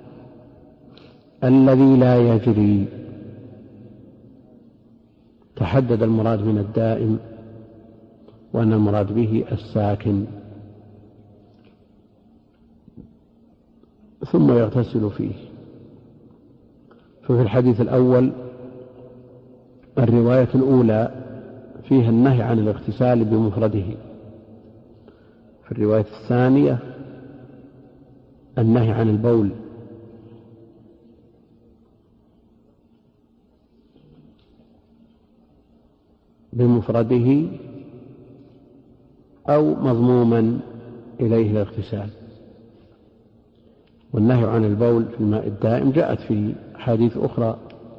الذي لا يجري. تحدد المراد من الدائم، وأن المراد به الساكن. ثم يغتسل فيه. ففي الحديث الأول الرواية الأولى فيها النهي عن الاغتسال بمفرده، في الرواية الثانية النهي عن البول. بمفرده أو مضموما إليه الاغتسال. والنهي عن البول في الماء الدائم جاءت في حديث أخرى.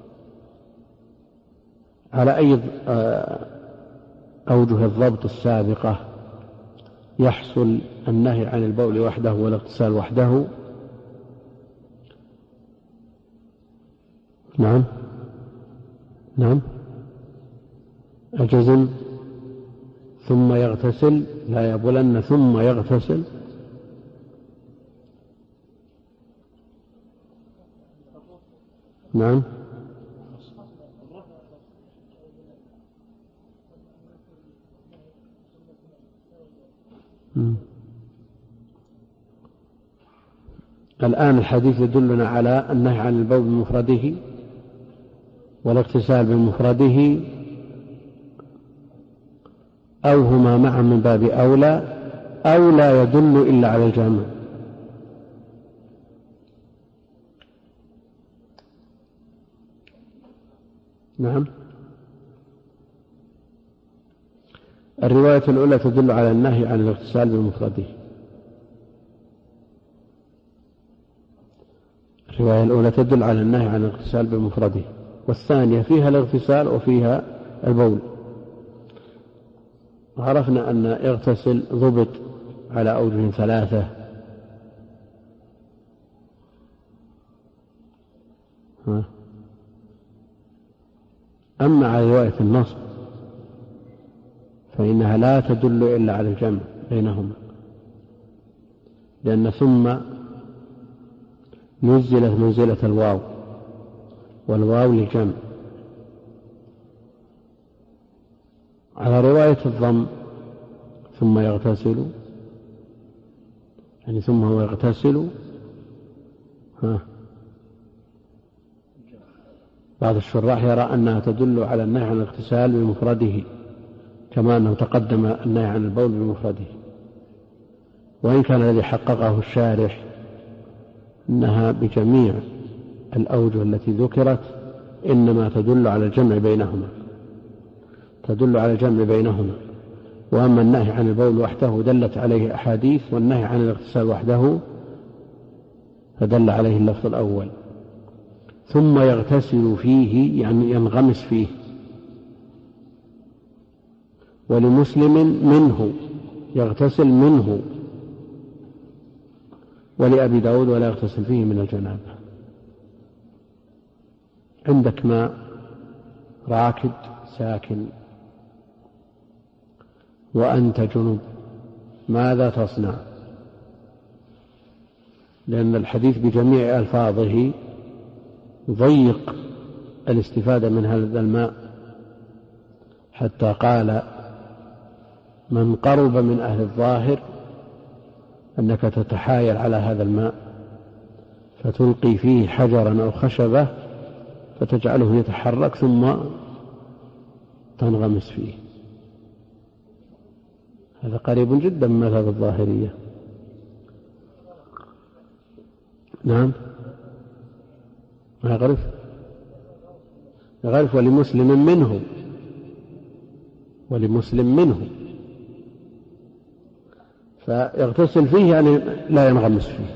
على أي أوجه الضبط السابقة يحصل النهي عن البول وحده والاغتسال وحده؟ نعم أجزم ثم يغتسل، لا يبولن ثم يغتسل. نعم الآن الحديث يدلنا على النهي عن البول بمفرده والاغتسال بمفرده، أو هما معا من باب أولى، أو لا يدل إلا على الجمع. نعم الرواية الأولى تدل على النهي عن الاغتسال بمفرده، الرواية الأولى تدل على النهي عن الاغتسال بمفرده، والثانية فيها الاغتسال وفيها البول. عرفنا أن يغتسل ضبط على أوجه ثلاثة. أما على رواية النصب فإنها لا تدل إلا على الجمع بينهما، لأن ثم نزلت منزلة الواو، والواو للجمع. على رواية الضم ثم يغتسل، يعني ثم هو يغتسل، بعض الشراح يرى أنها تدل على النهي عن الاغتسال بمفرده، كما أنه تقدم النهي عن البول بمفرده. وإن كان الذي حققه الشارح أنها بجميع الأوجه التي ذكرت إنما تدل على الجمع بينهما، تدل على الجمع بينهما. وأما النهي عن البول وحده دلت عليه أحاديث، والنهي عن الاغتسال وحده فدل عليه اللفظ الأول. ثم يغتسل فيه يعني ينغمس فيه، ولمسلم منه يغتسل منه، ولأبي داود ولا يغتسل فيه من الجنابة. عندك ماء راكد ساكن وأنت جنب، ماذا تصنع؟ لأن الحديث بجميع ألفاظه ضيق الاستفادة من هذا الماء، حتى قال من قرب من أهل الظاهر أنك تتحايل على هذا الماء فتلقي فيه حجرا أو خشبة فتجعله يتحرك ثم تنغمس فيه. هذا قريب جدا من مذهب الظاهرية. نعم ما يغرف ولمسلم منه، ولمسلم منه، فيغتسل فيه يعني لا ينغمس فيه.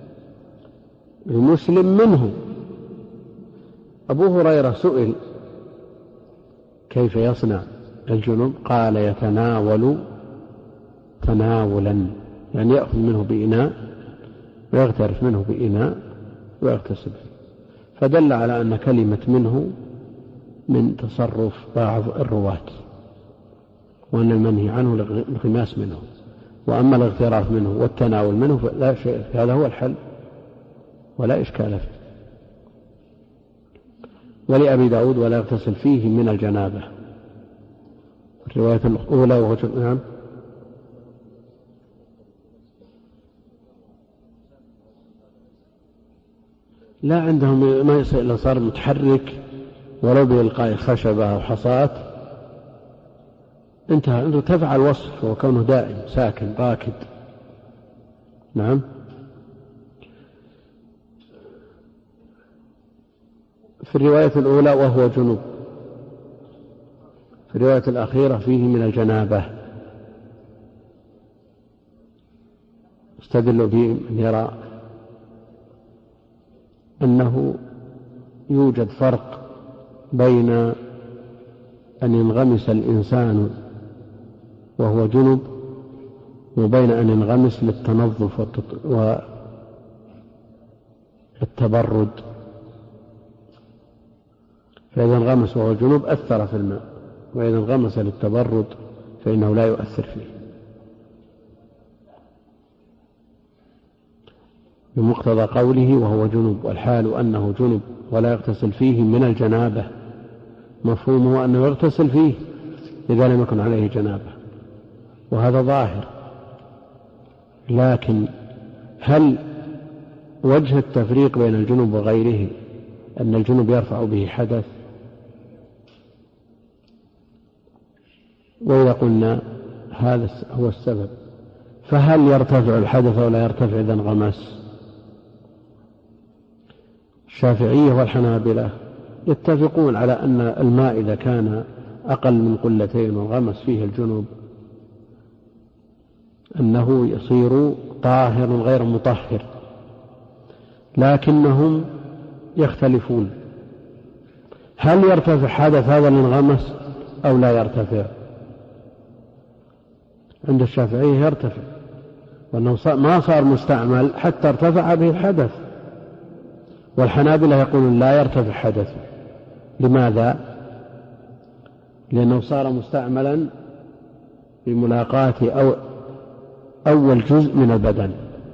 المسلم منه. أبو هريرة سئل كيف يصنع الجنوب؟ قال يتناول تناولا، يعني يأخذ منه بإناء ويغترف منه بإناء ويغتسل فيه. فدل على أن كلمة منه من تصرف بعض الرواة، وأن المنهي عنه الانغماس منه. وأما الاغتراف منه والتناول منه فلا شيء، هذا هو الحل ولا إشكال فيه. ولأبي داود ولا يغتسل فيه من الجنابة، الرواية الأولى وهو نعم لا عندهم ما يصير إلا صار متحرك ولو بإلقاء خشبة أو حصاة انتهى، ارتفع الوصف وكونه دائم ساكن راكد. نعم في الرواية الأولى وهو جنوب، في الرواية الأخيرة فيه من الجنابة. استدل به من يرى أنه يوجد فرق بين أن ينغمس الإنسان وهو جنب وبين أن ينغمس للتنظف والتبرد. فإذا انغمس وهو جنب أثر في الماء، وإذا انغمس للتبرد فإنه لا يؤثر فيه، بمقتضى قوله وهو جنب، والحال أنه جنب ولا يغتسل فيه من الجنابة، مفهومه أنه يغتسل فيه إذا لم يكن عليه جنابة، وهذا ظاهر. لكن هل وجه التفريق بين الجنب وغيره أن الجنب يرفع به حدث؟ وإذا قلنا هذا هو السبب، فهل يرتفع الحدث أو لا يرتفع إذا انغمس؟ الشافعية والحنابلة يتفقون على أن الماء إذا كان أقل من قلتين وانغمس فيه الجنب أنه يصير طاهر غير مطهر، لكنهم يختلفون هل يرتفع حدث هذا الانغمس أو لا يرتفع. عند الشافعية يرتفع، وأنه ما صار مستعمل حتى ارتفع به الحدث، والحنابلة يقولون لا يرتفع حدث. لماذا؟ لأنه صار مستعملا بملاقاة أول جزء من البدن،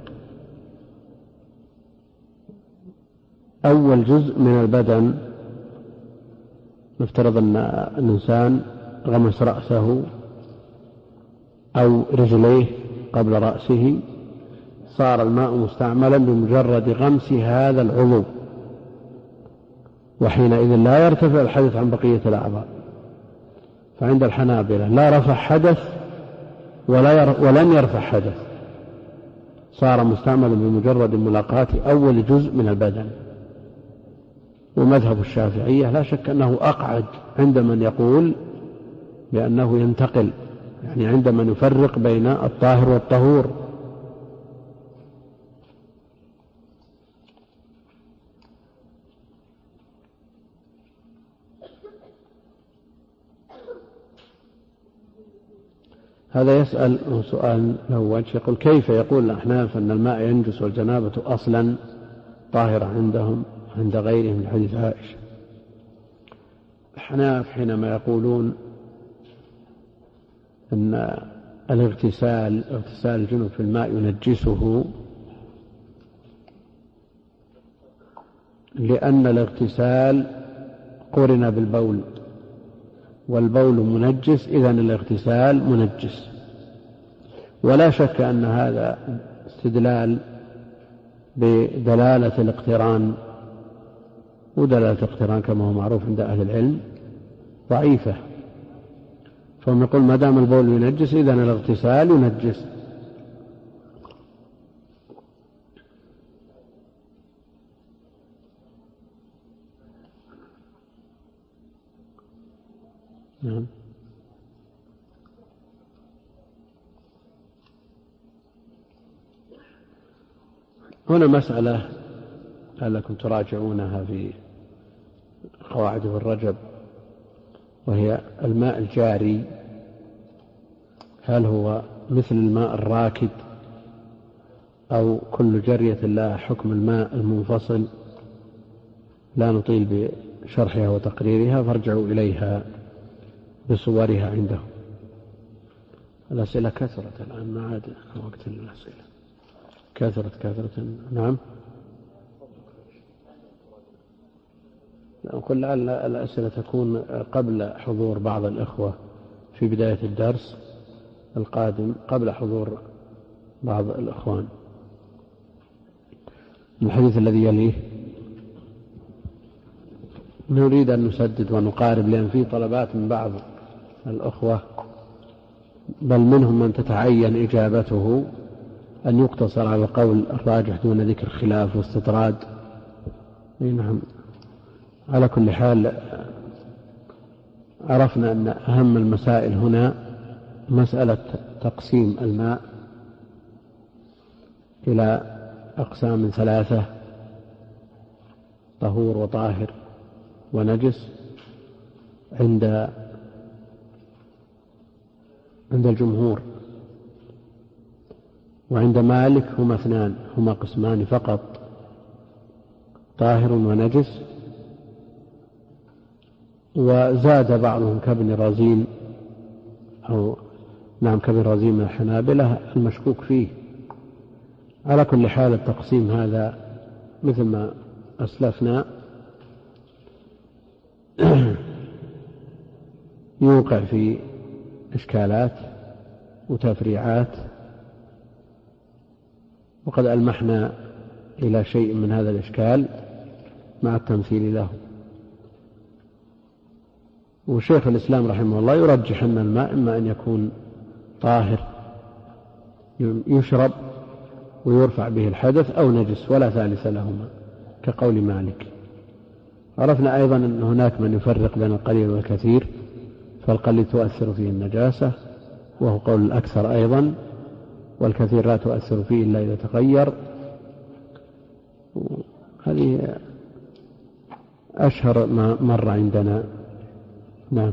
أول جزء من البدن. نفترض أن الإنسان غمس رأسه أو رجليه قبل رأسه، صار الماء مستعملا بمجرد غمس هذا العضو، وحينئذ لا يرتفع الحدث عن بقية الأعضاء. فعند الحنابلة لا رفع حدث ولن يرفع حدث، صار مستعملا بمجرد ملاقاة أول جزء من البدن. ومذهب الشافعية لا شك أنه أقعد عند من يقول بأنه ينتقل، يعني عند من يفرق بين الطاهر والطهور. هذا يسأل سؤال له وجه، يقول كيف يقول الأحناف أن الماء ينجس والجنابة أصلا طاهرة عندهم عند غيرهم من حديث عائشة؟ الأحناف حينما يقولون أن اغتسال الجنب في الماء ينجسه، لأن الاغتسال قرن بالبول، والبول منجس، إذن الاغتسال منجس. ولا شك أن هذا استدلال بدلالة الاقتران، ودلالة الاقتران كما هو معروف عند أهل العلم ضعيفة، فهم يقول ما دام البول ينجس إذن الاغتسال ينجس. نعم. هنا مسألة لعلكم تراجعونها في قواعد الرجب، وهي الماء الجاري هل هو مثل الماء الراكد أو كل جرية لها حكم الماء المنفصل؟ لا نطيل بشرحها وتقريرها، فارجعوا إليها بصورها عندهم. الأسئلة كثرت الآن، ما عاد وقت للأسئلة، كثرت. نعم. نقول لعل الأسئلة تكون قبل حضور بعض الإخوة في بداية الدرس القادم، قبل حضور بعض الإخوان. الحديث الذي يليه نريد أن نسدد ونقارب، لأن فيه طلبات من بعض الأخوة، بل منهم من تتعين إجابته، أن يقتصر على القول الراجح دون ذكر خلاف واستطراد. نعم. على كل حال عرفنا أن أهم المسائل هنا مسألة تقسيم الماء إلى أقسام 3: طهور وطاهر ونجس. عند الجمهور وعند مالك هما 2، هما قسمان فقط: طاهر ونجس. وزاد بعضهم كابن رزين كابن رزين من الحنابلة المشكوك فيه. على كل حال التقسيم هذا مثل ما أسلفنا يوقع في إشكالات وتفريعات، وقد ألمحنا إلى شيء من هذا الإشكال مع التمثيل له. وشيخ الإسلام رحمه الله يرجح أن الماء إما أن يكون طاهر يشرب ويرفع به الحدث أو نجس ولا ثالث لهما كقول مالك. عرفنا أيضا أن هناك من يفرق بين القليل والكثير، فالقليل تؤثر فيه النجاسة وهو قول الأكثر أيضا، والكثير لا تؤثر فيه إلا إذا تغير. هذه أشهر ما مر عندنا. نعم.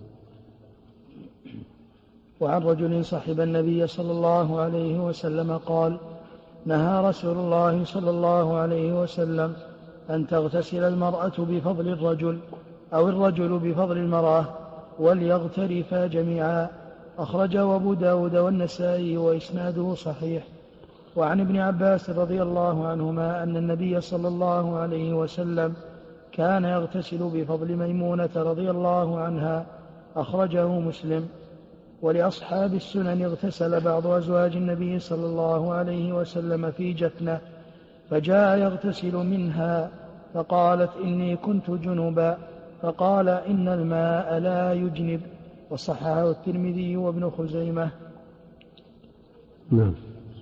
وعن رجل صحب النبي صلى الله عليه وسلم قال: نهى رسول الله صلى الله عليه وسلم أن تغتسل المرأة بفضل الرجل أو الرجل بفضل المرأة وليغترفا جميعا. أخرجه أبو داود والنسائي وإسناده صحيح. وعن ابن عباس رضي الله عنهما أن النبي صلى الله عليه وسلم كان يغتسل بفضل ميمونة رضي الله عنها. أخرجه مسلم. ولأصحاب السنن اغتسل بعض أزواج النبي صلى الله عليه وسلم في جفنة، فجاء يغتسل منها فقالت: إني كنت جنبا، فقال: إن الماء لا يجنب. وصححه الترمذي وابن خزيمة. نعم.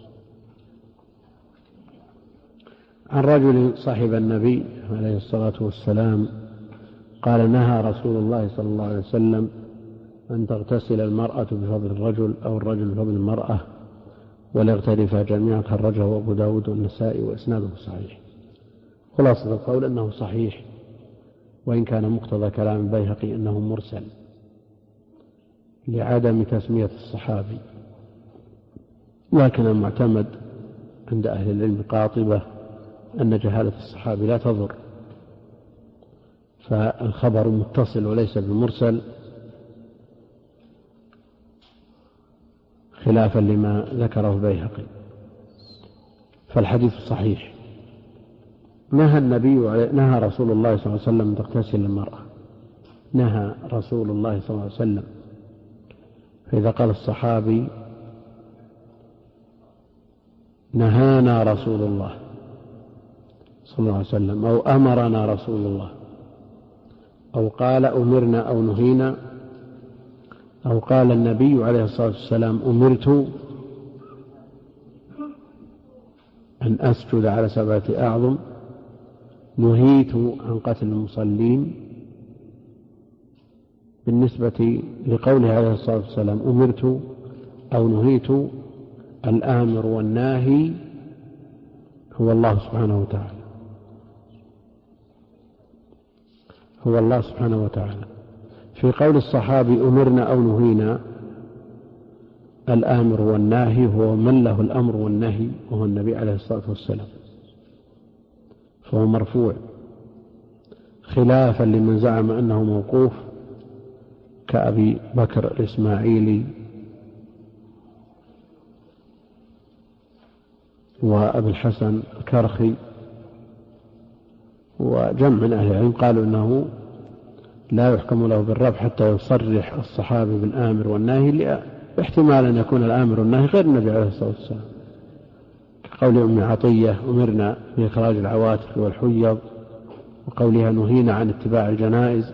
عن رجل صاحب النبي عليه الصلاة والسلام قال: نهى رسول الله صلى الله عليه وسلم أن تغتسل المرأة بفضل الرجل أو الرجل بفضل المرأة وليغترفا جميعا. خرجه أبو داود والنسائي وإسناده صحيح. خلاصة القول أنه صحيح، وإن كان مقتضى كلام البيهقي أنه مرسل لعدم تسمية الصحابي، لكن المعتمد عند أهل العلم قاطبة أن جهالة الصحابي لا تضر، فالخبر متصل وليس بالمرسل، خلافا لما ذكره البيهقي، فالحديث صحيح. نهى رسول الله صلى الله عليه وسلم أن تغتسل المرأة. نهى رسول الله صلى الله عليه وسلم. فإذا قال الصحابي: نهانا رسول الله صلى الله عليه وسلم، أو أمرنا رسول الله، أو قال أمرنا أو نهينا، أو قال النبي عليه الصلاة والسلام: أمرت أن أسجد على 7 أعظم، نهيت عن قتل المصلين. بالنسبة لقوله عليه الصلاة والسلام: أمرت أو نهيت، الآمر والناهي هو الله سبحانه وتعالى، هو الله سبحانه وتعالى. في قول الصحابي: أمرنا أو نهينا، الآمر والناهي هو من له الأمر والنهي، وهو النبي عليه الصلاة والسلام، فهو مرفوع، خلافا لمن زعم أنه موقوف كأبي بكر الإسماعيلي وأبي الحسن الكرخي وجمع من أهل العلم قالوا أنه لا يحكم له بالرفع حتى يصرح الصحابي بالآمر والناهي، احتمال أن يكون الآمر والناهي غير النبي عليه الصلاة والسلام، كقول أم عطية: أمرنا بإخراج العواتق والحيض، وقولها: نهينا عن اتباع الجنائز.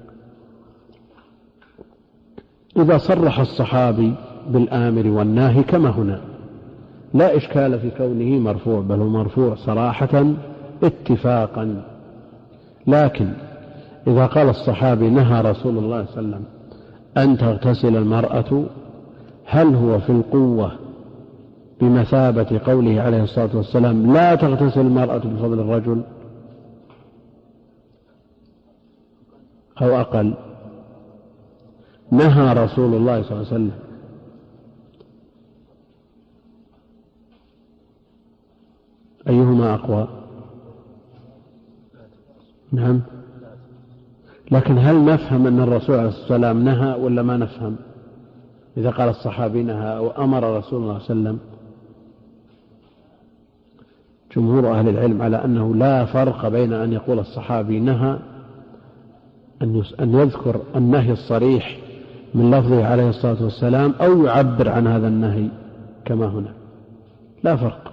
إذا صرح الصحابي بالآمر والناهي كما هنا لا إشكال في كونه مرفوع، بل هو مرفوع صراحة اتفاقا. لكن إذا قال الصحابي: نهى رسول الله صلى الله عليه وسلم أن تغتسل المرأة، هل هو في القوة بمثابة قوله عليه الصلاة والسلام لا تغتسل المرأة بفضل الرجل أو أقل؟ نهى رسول الله صلى الله عليه وسلم. أيهما أقوى؟ نعم. لكن هل نفهم أن الرسول عليه الصلاة والسلام نهى ولا ما نفهم؟ إذا قال الصحابي نهى أو أمر رسول الله صلى الله عليه وسلم، جمهور أهل العلم على أنه لا فرق بين أن يقول الصحابي نهى أن يذكر النهي الصريح من لفظه عليه الصلاة والسلام أو يعبر عن هذا النهي كما هنا، لا فرق.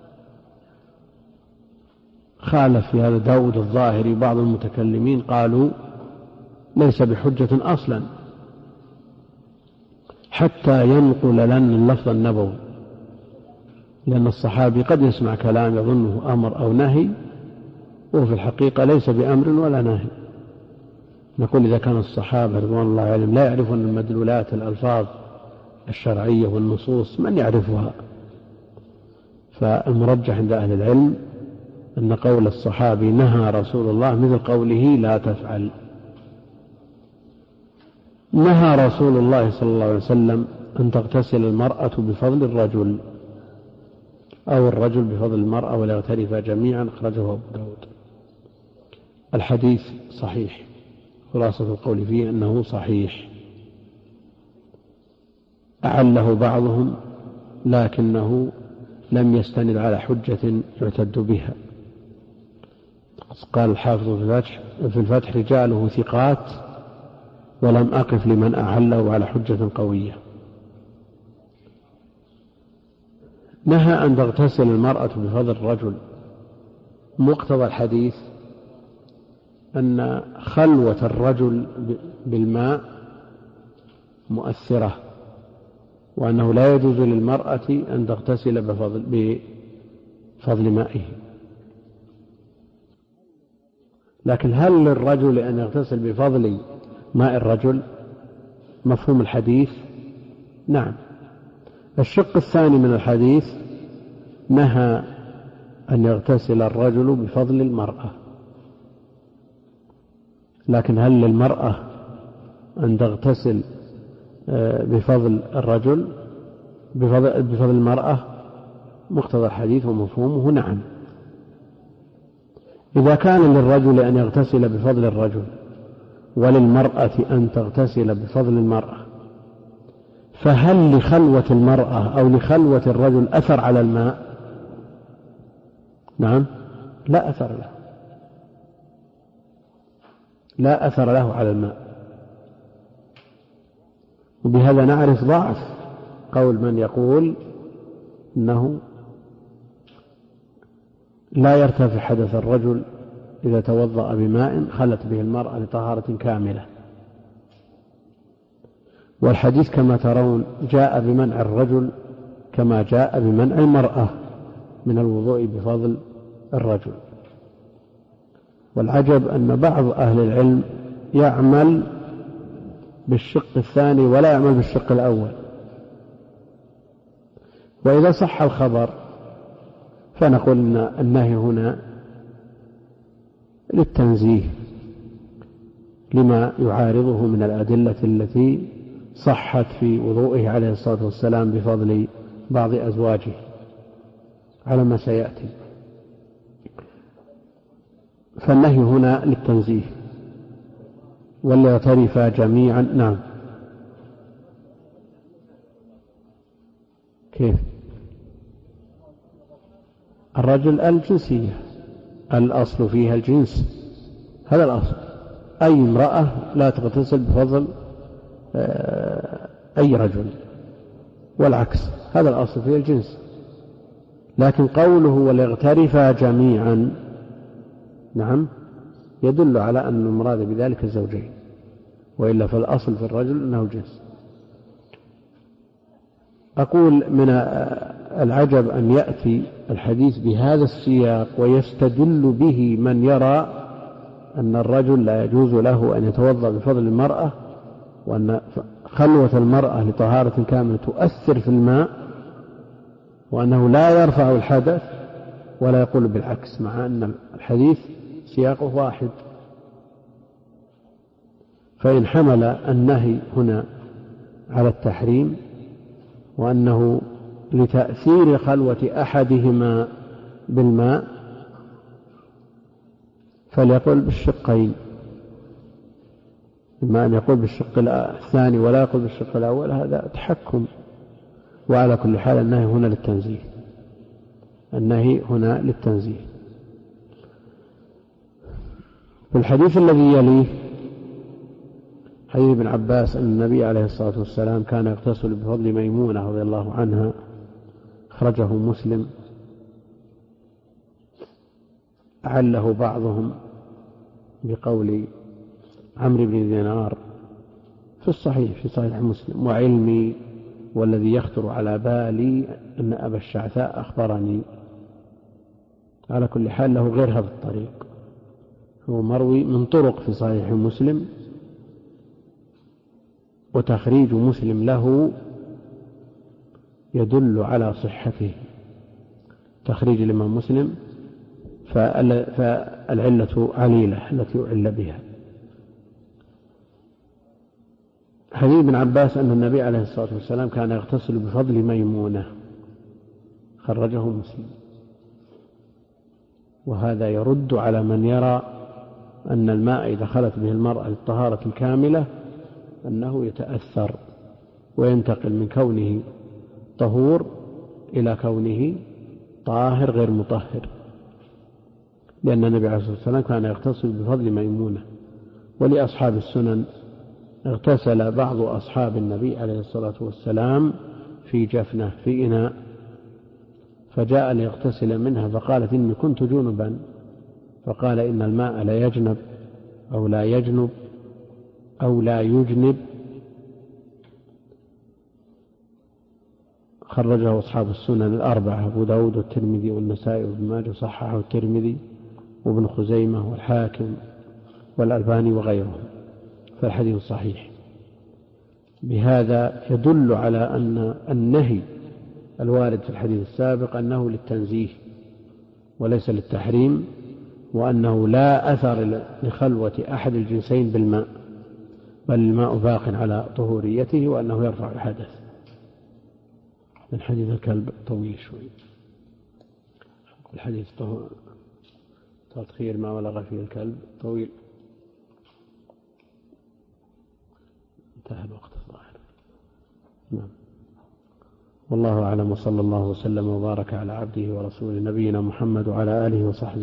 خالف في هذا داود الظاهري بعض المتكلمين قالوا ليس بحجة أصلا حتى ينقل لنا اللفظ النبوي، لأن الصحابي قد يسمع كلام يظنه أمر أو نهي وفي الحقيقة ليس بأمر ولا نهي. نقول إذا كان الصحابة رضوان الله عليهم لا يعرفون المدلولات الألفاظ الشرعية والنصوص، من يعرفها؟ فالمرجح عند أهل العلم أن قول الصحابي نهى رسول الله مثل قوله لا تفعل. نهى رسول الله صلى الله عليه وسلم أن تغتسل المرأة بفضل الرجل أو الرجل بفضل المرأة ولا يغترفا جميعا، أخرجه أبو داود. الحديث صحيح، خلاصة القول فيه أنه صحيح، أعله بعضهم لكنه لم يستند على حجة يعتد بها. قال الحافظ في الفتح رجاله ثقات ولم أقف لمن أعله على حجة قوية. نهى أن تغتسل المرأة بفضل الرجل، مقتضى الحديث أن خلوة الرجل بالماء مؤثرة، وأنه لا يجوز للمرأة أن تغتسل بفضل مائه. لكن هل للرجل أن يغتسل بفضل ماء الرجل؟ مفهوم الحديث نعم. الشق الثاني من الحديث نهى أن يغتسل الرجل بفضل المرأة، لكن هل للمرأة أن تغتسل بفضل الرجل بفضل المرأة؟ مقتضى الحديث ومفهومه نعم. إذا كان للرجل أن يغتسل بفضل الرجل وللمرأة أن تغتسل بفضل المرأة، فهل لخلوة المرأة أو لخلوة الرجل أثر على الماء؟ نعم، لا أثر له، لا أثر له على الماء. وبهذا نعرف ضعف قول من يقول إنه لا يرتفع حدث الرجل إذا توضأ بماء خلت به المرأة لطهارة كاملة. والحديث كما ترون جاء بمنع الرجل كما جاء بمنع المرأة من الوضوء بفضل الرجل. والعجب أن بعض أهل العلم يعمل بالشق الثاني ولا يعمل بالشق الأول. وإذا صح الخبر فنقول إن النهي هنا للتنزيه لما يعارضه من الأدلة التي صحت في وضوئه عليه الصلاة والسلام بفضل بعض أزواجه على ما سيأتي. فالنهي هنا للتنزيه وليغترفا جميعا. نعم. كيف؟ الرجل الجنسية، الأصل فيها الجنس، هذا الأصل. أي امرأة لا تغتسل بفضل أي رجل والعكس، هذا الأصل فيها الجنس. لكن قوله وليغترفا جميعا نعم يدل على أن المراد بذلك الزوجين، وإلا فالأصل في الرجل أنه الجنس. أقول من العجب أن يأتي الحديث بهذا السياق ويستدل به من يرى أن الرجل لا يجوز له أن يتوضأ بفضل المرأة، وأن خلوة المرأة لطهارة كاملة تؤثر في الماء، وأنه لا يرفع الحدث ولا يقول بالعكس، مع أن الحديث سياقه واحد. فإن حمل النهي هنا على التحريم وأنه لتأثير خلوة أحدهما بالماء فليقول بالشقين، إما أن يقول بالشق الثاني ولا يقول بالشق الأول، هذا تحكم. وعلى كل حال النهي هنا للتنزيه، النهي هنا للتنزيه. في الحديث الذي يليه حديث ابن عباس أن النبي عليه الصلاة والسلام كان يغتسل بفضل ميمونة رضي الله عنها، أخرجه مسلم. أعله بعضهم بقول عمرو بن دينار في الصحيح، في صحيح مسلم: وعلمي والذي يخطر على بالي أن أبا الشعثاء أخبرني. على كل حال له غير هذا الطريق، هو مروي من طرق في صحيح مسلم، وتخريج مسلم له يدل على صحته، تخريج الإمام مسلم، فالعلة عليلة التي أعل بها. حديث ابن عباس أن النبي عليه الصلاة والسلام كان يغتسل بفضل ميمونة، خرجه مسلم. وهذا يرد على من يرى أن الماء إذا خلت به المرأة للطهارة الكاملة أنه يتأثر وينتقل من كونه طهور إلى كونه طاهر غير مطهر، لأن النبي عليه الصلاة والسلام كان يغتسل بفضل ميمونة. ولأصحاب السنن اغتسل بعض أصحاب النبي عليه الصلاة والسلام في جفنة، في إناء، فجاء ليغتسل منها فقالت: إني كنت جنبا، فقال: إن الماء لا يجنب أو لا يجنب أو لا يجنب. خرجه أصحاب السنن الأربعة: أبو داود والترمذي والنسائي وابن ماجه، صححه الترمذي وابن خزيمة والحاكم والألباني وغيرهم، فالحديث صحيح. بهذا يدل على أن النهي الوارد في الحديث السابق أنه للتنزيه وليس للتحريم، وأنه لا أثر لخلوة أحد الجنسين بالماء، بل الماء باق على طهوريته، وأنه يرفع الحدث. من حديث الكلب طويل شوي، الحديث تطهير ما ولغ فيه الكلب طويل، انتهى الوقت الظاهر. نعم، والله أعلم، وصلى الله وسلم وبارك على عبده ورسوله نبينا محمد وعلى آله وصحبه